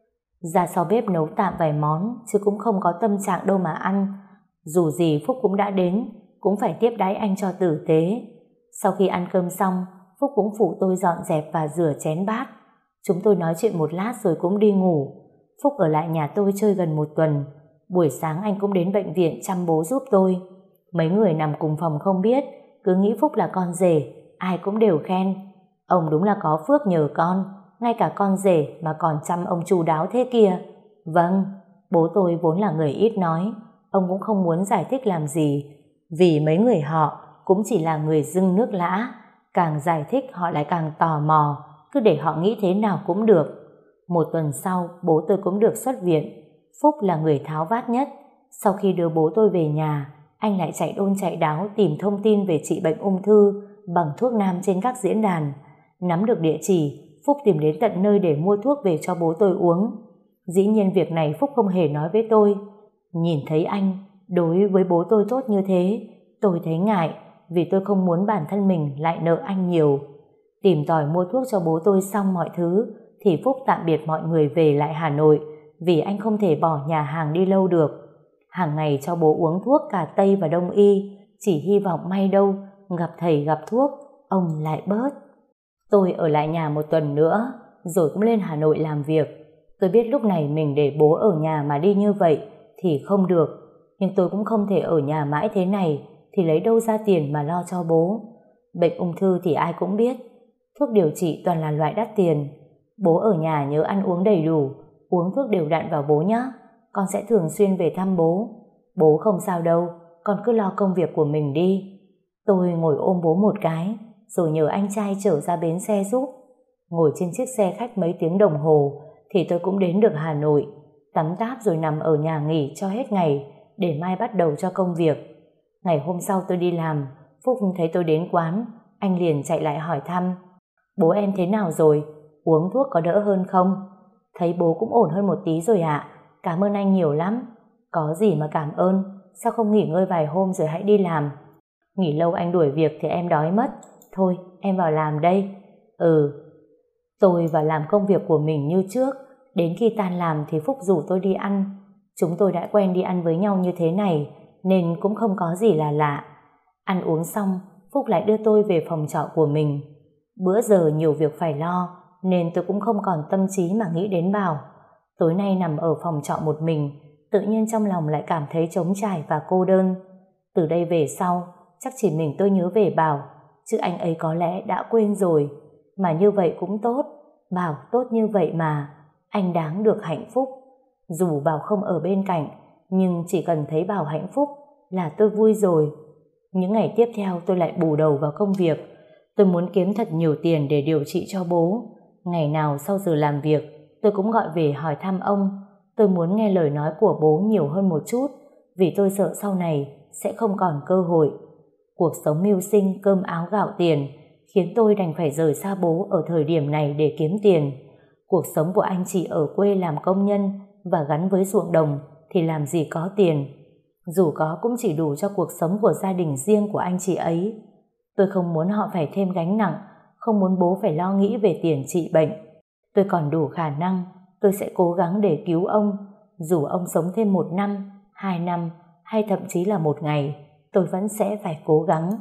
Ra sau bếp nấu tạm vài món, chứ cũng không có tâm trạng đâu mà ăn. Dù gì Phúc cũng đã đến, cũng phải tiếp đãi anh cho tử tế. Sau khi ăn cơm xong, Phúc cũng phụ tôi dọn dẹp và rửa chén bát. Chúng tôi nói chuyện một lát rồi cũng đi ngủ. Phúc ở lại nhà tôi chơi gần một tuần. Buổi sáng anh cũng đến bệnh viện chăm bố giúp tôi. Mấy người nằm cùng phòng không biết, cứ nghĩ Phúc là con rể, ai cũng đều khen. Ông đúng là có phước nhờ con, ngay cả con rể mà còn chăm ông chu đáo thế kia. Vâng, bố tôi vốn là người ít nói, ông cũng không muốn giải thích làm gì, vì mấy người họ cũng chỉ là người dưng nước lã, càng giải thích họ lại càng tò mò, cứ để họ nghĩ thế nào cũng được. Một tuần sau, bố tôi cũng được xuất viện. Phúc là người tháo vát nhất. Sau khi đưa bố tôi về nhà, anh lại chạy đôn chạy đáo tìm thông tin về trị bệnh ung thư bằng thuốc nam trên các diễn đàn. Nắm được địa chỉ, Phúc tìm đến tận nơi để mua thuốc về cho bố tôi uống. Dĩ nhiên việc này Phúc không hề nói với tôi. Nhìn thấy anh đối với bố tôi tốt như thế, tôi thấy ngại, vì tôi không muốn bản thân mình lại nợ anh nhiều. Tìm tòi mua thuốc cho bố tôi xong mọi thứ, thì Phúc tạm biệt mọi người về lại Hà Nội, vì anh không thể bỏ nhà hàng đi lâu được. Hàng ngày cho bố uống thuốc cả Tây và Đông y, chỉ hy vọng may đâu gặp thầy gặp thuốc, ông lại bớt. Tôi ở lại nhà một tuần nữa, rồi cũng lên Hà Nội làm việc. Tôi biết lúc này mình để bố ở nhà mà đi như vậy thì không được, nhưng tôi cũng không thể ở nhà mãi thế này, thì lấy đâu ra tiền mà lo cho bố. Bệnh ung thư thì ai cũng biết, thuốc điều trị toàn là loại đắt tiền. Bố ở nhà nhớ ăn uống đầy đủ, uống thuốc đều đặn vào bố nhé. Con sẽ thường xuyên về thăm bố. Bố không sao đâu, con cứ lo công việc của mình đi. Tôi ngồi ôm bố một cái, rồi nhờ anh trai chở ra bến xe giúp. Ngồi trên chiếc xe khách mấy tiếng đồng hồ thì tôi cũng đến được Hà Nội. Tắm táp rồi nằm ở nhà nghỉ cho hết ngày, để mai bắt đầu cho công việc. Ngày hôm sau tôi đi làm, Phúc thấy tôi đến quán, anh liền chạy lại hỏi thăm. Bố em thế nào rồi? Uống thuốc có đỡ hơn không? Thấy bố cũng ổn hơn một tí rồi ạ. Cảm ơn anh nhiều lắm. Có gì mà cảm ơn, sao không nghỉ ngơi vài hôm rồi hãy đi làm? Nghỉ lâu anh đuổi việc thì em đói mất. Thôi em vào làm đây. Ừ. Tôi vào làm công việc của mình như trước. Đến khi tan làm thì Phúc rủ tôi đi ăn. Chúng tôi đã quen đi ăn với nhau như thế này, nên cũng không có gì là lạ. Ăn uống xong, Phúc lại đưa tôi về phòng trọ của mình. Bữa giờ nhiều việc phải lo, nên tôi cũng không còn tâm trí mà nghĩ đến Bảo. Tối nay nằm ở phòng trọ một mình, tự nhiên trong lòng lại cảm thấy trống trải và cô đơn. Từ đây về sau, chắc chỉ mình tôi nhớ về Bảo, chứ anh ấy có lẽ đã quên rồi. Mà như vậy cũng tốt, Bảo tốt như vậy mà, anh đáng được hạnh phúc. Dù Bảo không ở bên cạnh, nhưng chỉ cần thấy Bảo hạnh phúc là tôi vui rồi. Những ngày tiếp theo tôi lại bù đầu vào công việc. Tôi muốn kiếm thật nhiều tiền để điều trị cho bố. Ngày nào sau giờ làm việc, tôi cũng gọi về hỏi thăm ông. Tôi muốn nghe lời nói của bố nhiều hơn một chút, vì tôi sợ sau này sẽ không còn cơ hội. Cuộc sống mưu sinh cơm áo gạo tiền khiến tôi đành phải rời xa bố ở thời điểm này để kiếm tiền. Cuộc sống của anh chị ở quê làm công nhân và gắn với ruộng đồng thì làm gì có tiền. Dù có cũng chỉ đủ cho cuộc sống của gia đình riêng của anh chị ấy. Tôi không muốn họ phải thêm gánh nặng, không muốn bố phải lo nghĩ về tiền trị bệnh. Tôi còn đủ khả năng tôi sẽ cố gắng để cứu ông. Dù ông sống thêm một năm, hai năm hay thậm chí là một ngày, tôi vẫn sẽ phải cố gắng.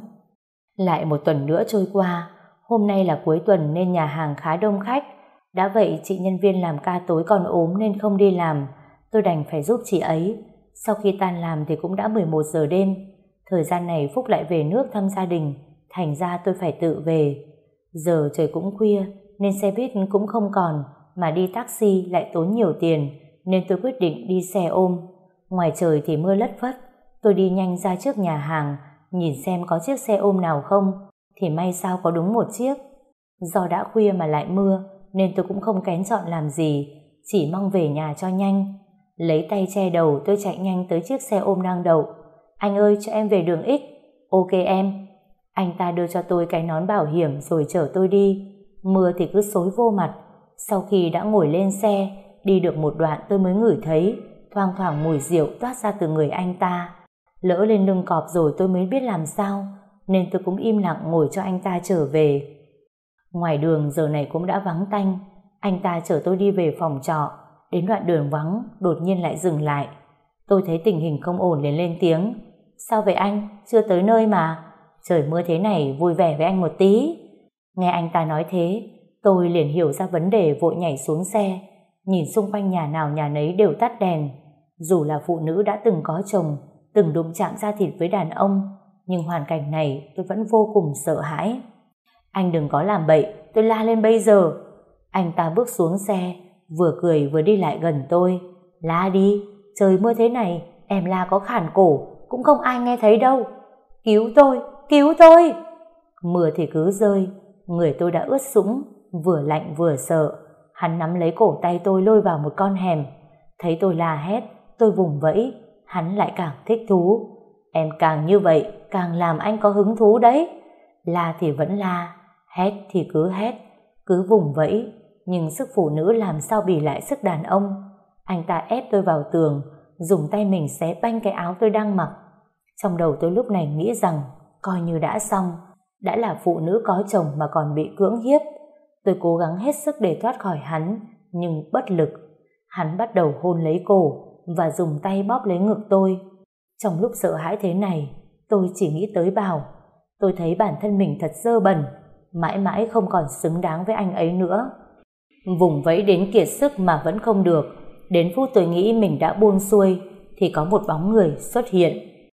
Lại một tuần nữa trôi qua. Hôm nay là cuối tuần nên nhà hàng khá đông khách. Đã vậy chị nhân viên làm ca tối còn ốm nên không đi làm. Tôi đành phải giúp chị ấy. Sau khi tan làm thì cũng đã mười một giờ đêm. Thời gian này Phúc lại về nước thăm gia đình, thành ra tôi phải tự về. Giờ trời cũng khuya nên xe buýt cũng không còn, mà đi taxi lại tốn nhiều tiền, nên tôi quyết định đi xe ôm. Ngoài trời thì mưa lất phất. Tôi đi nhanh ra trước nhà hàng, nhìn xem có chiếc xe ôm nào không, thì may sao có đúng một chiếc. Do đã khuya mà lại mưa nên tôi cũng không kén chọn làm gì, chỉ mong về nhà cho nhanh. Lấy tay che đầu, tôi chạy nhanh tới chiếc xe ôm đang đậu. Anh ơi, cho em về đường X. Ok em. Anh ta đưa cho tôi cái nón bảo hiểm rồi chở tôi đi. Mưa thì cứ xối vô mặt. Sau khi đã ngồi lên xe, đi được một đoạn tôi mới ngửi thấy thoang thoảng mùi rượu toát ra từ người anh ta. Lỡ lên lưng cọp rồi tôi mới biết làm sao, nên tôi cũng im lặng ngồi cho anh ta trở về. Ngoài đường giờ này cũng đã vắng tanh. Anh ta chở tôi đi về phòng trọ. Đến đoạn đường vắng, đột nhiên lại dừng lại. Tôi thấy tình hình không ổn liền lên tiếng. Sao vậy anh? Chưa tới nơi mà. Trời mưa thế này, vui vẻ với anh một tí. Nghe anh ta nói thế, tôi liền hiểu ra vấn đề, vội nhảy xuống xe. Nhìn xung quanh nhà nào nhà nấy đều tắt đèn. Dù là phụ nữ đã từng có chồng, từng đụng chạm da thịt với đàn ông, nhưng hoàn cảnh này tôi vẫn vô cùng sợ hãi. Anh đừng có làm bậy, tôi la lên bây giờ. Anh ta bước xuống xe, vừa cười vừa đi lại gần tôi. La đi, trời mưa thế này, em la có khản cổ cũng không ai nghe thấy đâu. Cứu tôi, cứu tôi. Mưa thì cứ rơi, người tôi đã ướt sũng, vừa lạnh vừa sợ. Hắn nắm lấy cổ tay tôi lôi vào một con hẻm. Thấy tôi la hét, tôi vùng vẫy, hắn lại càng thích thú. Em càng như vậy, càng làm anh có hứng thú đấy. La thì vẫn la, hét thì cứ hét, cứ vùng vẫy. Nhưng sức phụ nữ làm sao bì lại sức đàn ông. Anh ta ép tôi vào tường, dùng tay mình xé banh cái áo tôi đang mặc. Trong đầu tôi lúc này nghĩ rằng coi như đã xong. Đã là phụ nữ có chồng mà còn bị cưỡng hiếp. Tôi cố gắng hết sức để thoát khỏi hắn, nhưng bất lực. Hắn bắt đầu hôn lấy cổ và dùng tay bóp lấy ngực tôi. Trong lúc sợ hãi thế này, tôi chỉ nghĩ tới Bảo. Tôi thấy bản thân mình thật dơ bẩn, mãi mãi không còn xứng đáng với anh ấy nữa. Vùng vẫy đến kiệt sức mà vẫn không được. Đến phút tôi nghĩ mình đã buông xuôi thì có một bóng người xuất hiện.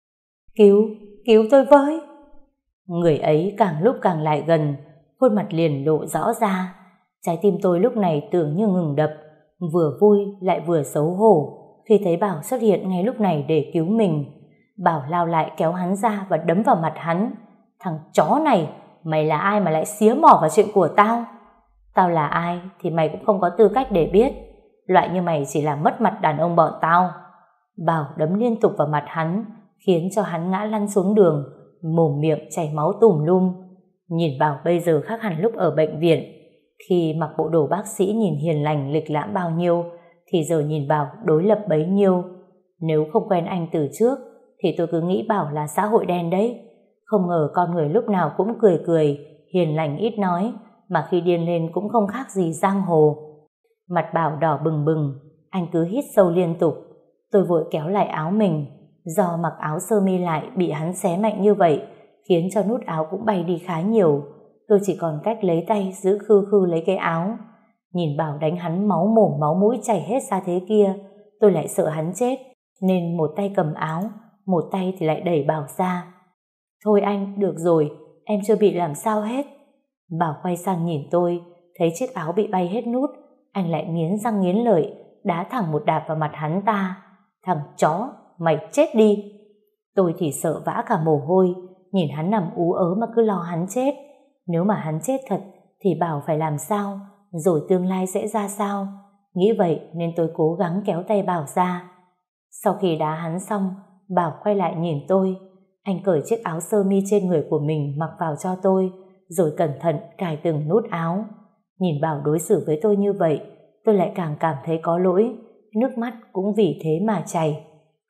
Cứu, cứu tôi với. Người ấy càng lúc càng lại gần, khuôn mặt liền lộ rõ ra. Trái tim tôi lúc này tưởng như ngừng đập, vừa vui lại vừa xấu hổ khi thấy Bảo xuất hiện ngay lúc này để cứu mình. Bảo lao lại kéo hắn ra và đấm vào mặt hắn. Thằng chó này, mày là ai mà lại xía mỏ vào chuyện của tao? Tao là ai thì mày cũng không có tư cách để biết. Loại như mày chỉ làm mất mặt đàn ông bọn tao. Bảo đấm liên tục vào mặt hắn, khiến cho hắn ngã lăn xuống đường, mồm miệng chảy máu tùm lum. Nhìn Bảo bây giờ khác hẳn lúc ở bệnh viện. Khi mặc bộ đồ bác sĩ nhìn hiền lành lịch lãm bao nhiêu, thì giờ nhìn Bảo đối lập bấy nhiêu. Nếu không quen anh từ trước thì tôi cứ nghĩ Bảo là xã hội đen đấy. Không ngờ con người lúc nào cũng cười cười, hiền lành ít nói, mà khi điên lên cũng không khác gì giang hồ. Mặt Bảo đỏ bừng bừng, anh cứ hít sâu liên tục. Tôi vội kéo lại áo mình. Do mặc áo sơ mi lại bị hắn xé mạnh như vậy, khiến cho nút áo cũng bay đi khá nhiều. Tôi chỉ còn cách lấy tay giữ khư khư lấy cái áo. Nhìn Bảo đánh hắn máu mồm máu mũi chảy hết ra thế kia, tôi lại sợ hắn chết, nên một tay cầm áo, một tay thì lại đẩy Bảo ra. Thôi anh, được rồi, em chưa bị làm sao hết. Bảo quay sang nhìn tôi, thấy chiếc áo bị bay hết nút, anh lại nghiến răng nghiến lợi, đá thẳng một đạp vào mặt hắn ta. Thằng chó, mày chết đi. Tôi thì sợ vã cả mồ hôi, nhìn hắn nằm ú ớ mà cứ lo hắn chết. Nếu mà hắn chết thật thì Bảo phải làm sao, rồi tương lai sẽ ra sao. Nghĩ vậy nên tôi cố gắng kéo tay Bảo ra. Sau khi đá hắn xong, Bảo quay lại nhìn tôi. Anh cởi chiếc áo sơ mi trên người của mình mặc vào cho tôi, rồi cẩn thận cài từng nút áo. Nhìn Bảo đối xử với tôi như vậy, tôi lại càng cảm thấy có lỗi, nước mắt cũng vì thế mà chảy.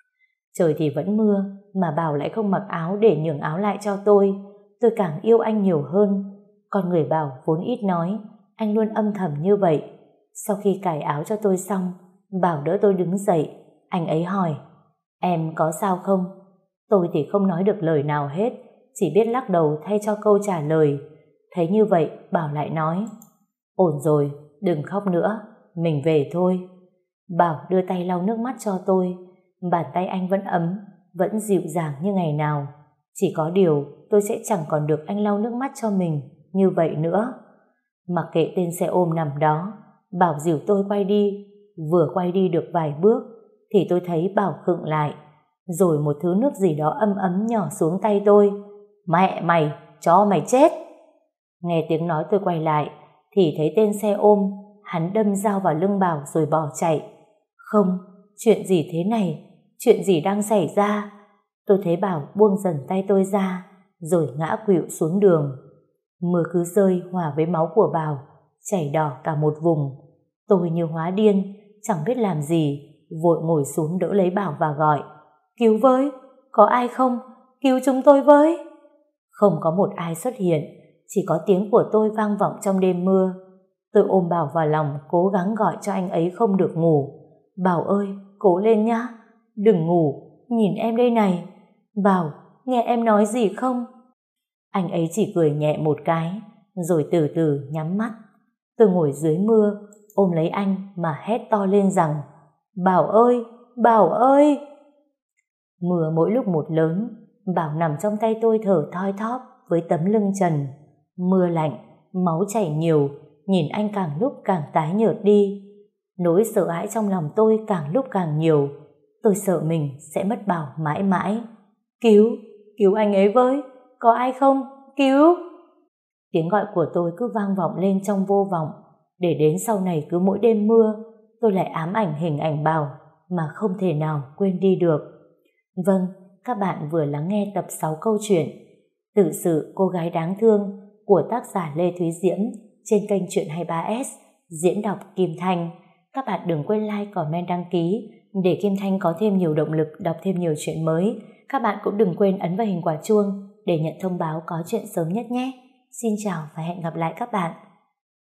Trời thì vẫn mưa, mà Bảo lại không mặc áo để nhường áo lại cho tôi. Tôi càng yêu anh nhiều hơn. Con người Bảo vốn ít nói, anh luôn âm thầm như vậy. Sau khi cài áo cho tôi xong, Bảo đỡ tôi đứng dậy. Anh ấy hỏi, em có sao không? Tôi thì không nói được lời nào hết, chỉ biết lắc đầu thay cho câu trả lời. Thấy như vậy, Bảo lại nói, ổn rồi, đừng khóc nữa, mình về thôi. Bảo đưa tay lau nước mắt cho tôi. Bàn tay anh vẫn ấm, vẫn dịu dàng như ngày nào. Chỉ có điều tôi sẽ chẳng còn được anh lau nước mắt cho mình như vậy nữa. Mặc kệ tên xe ôm nằm đó, Bảo dìu tôi quay đi. Vừa quay đi được vài bước thì tôi thấy Bảo khựng lại, rồi một thứ nước gì đó ấm ấm nhỏ xuống tay tôi. Mẹ mày, cho mày chết! Nghe tiếng nói tôi quay lại thì thấy tên xe ôm, hắn đâm dao vào lưng Bảo rồi bỏ chạy. Không, chuyện gì thế này? Chuyện gì đang xảy ra? Tôi thấy Bảo buông dần tay tôi ra rồi ngã khuỵu xuống đường. Mưa cứ rơi hòa với máu của Bảo, chảy đỏ cả một vùng. Tôi như hóa điên, chẳng biết làm gì, vội ngồi xuống đỡ lấy Bảo và gọi, cứu với, có ai không? Cứu chúng tôi với! Không có một ai xuất hiện, chỉ có tiếng của tôi vang vọng trong đêm mưa. Tôi ôm Bảo vào lòng, cố gắng gọi cho anh ấy không được ngủ. Bảo ơi, cố lên nhá, đừng ngủ, nhìn em đây này. Bảo, nghe em nói gì không? Anh ấy chỉ cười nhẹ một cái, rồi từ từ nhắm mắt. Tôi ngồi dưới mưa, ôm lấy anh mà hét to lên rằng, Bảo ơi, Bảo ơi! Mưa mỗi lúc một lớn, Bảo nằm trong tay tôi thở thoi thóp với tấm lưng trần. Mưa lạnh, máu chảy nhiều, nhìn anh càng lúc càng tái nhợt đi. Nỗi sợ hãi trong lòng tôi càng lúc càng nhiều. Tôi sợ mình sẽ mất Bảo mãi mãi. Cứu, cứu anh ấy với, có ai không? Cứu! Tiếng gọi của tôi cứ vang vọng lên trong vô vọng, để đến sau này cứ mỗi đêm mưa tôi lại ám ảnh hình ảnh Bảo mà không thể nào quên đi được. Vâng, các bạn vừa lắng nghe tập sáu câu chuyện Tự sự cô gái đáng thương của tác giả Lê Thúy Diễm trên kênh Chuyện hai mươi ba ét, diễn đọc Kim Thanh. Các bạn đừng quên like, comment, đăng ký để Kim Thanh có thêm nhiều động lực đọc thêm nhiều chuyện mới. Các bạn cũng đừng quên ấn vào hình quả chuông để nhận thông báo có chuyện sớm nhất nhé. Xin chào và hẹn gặp lại các bạn.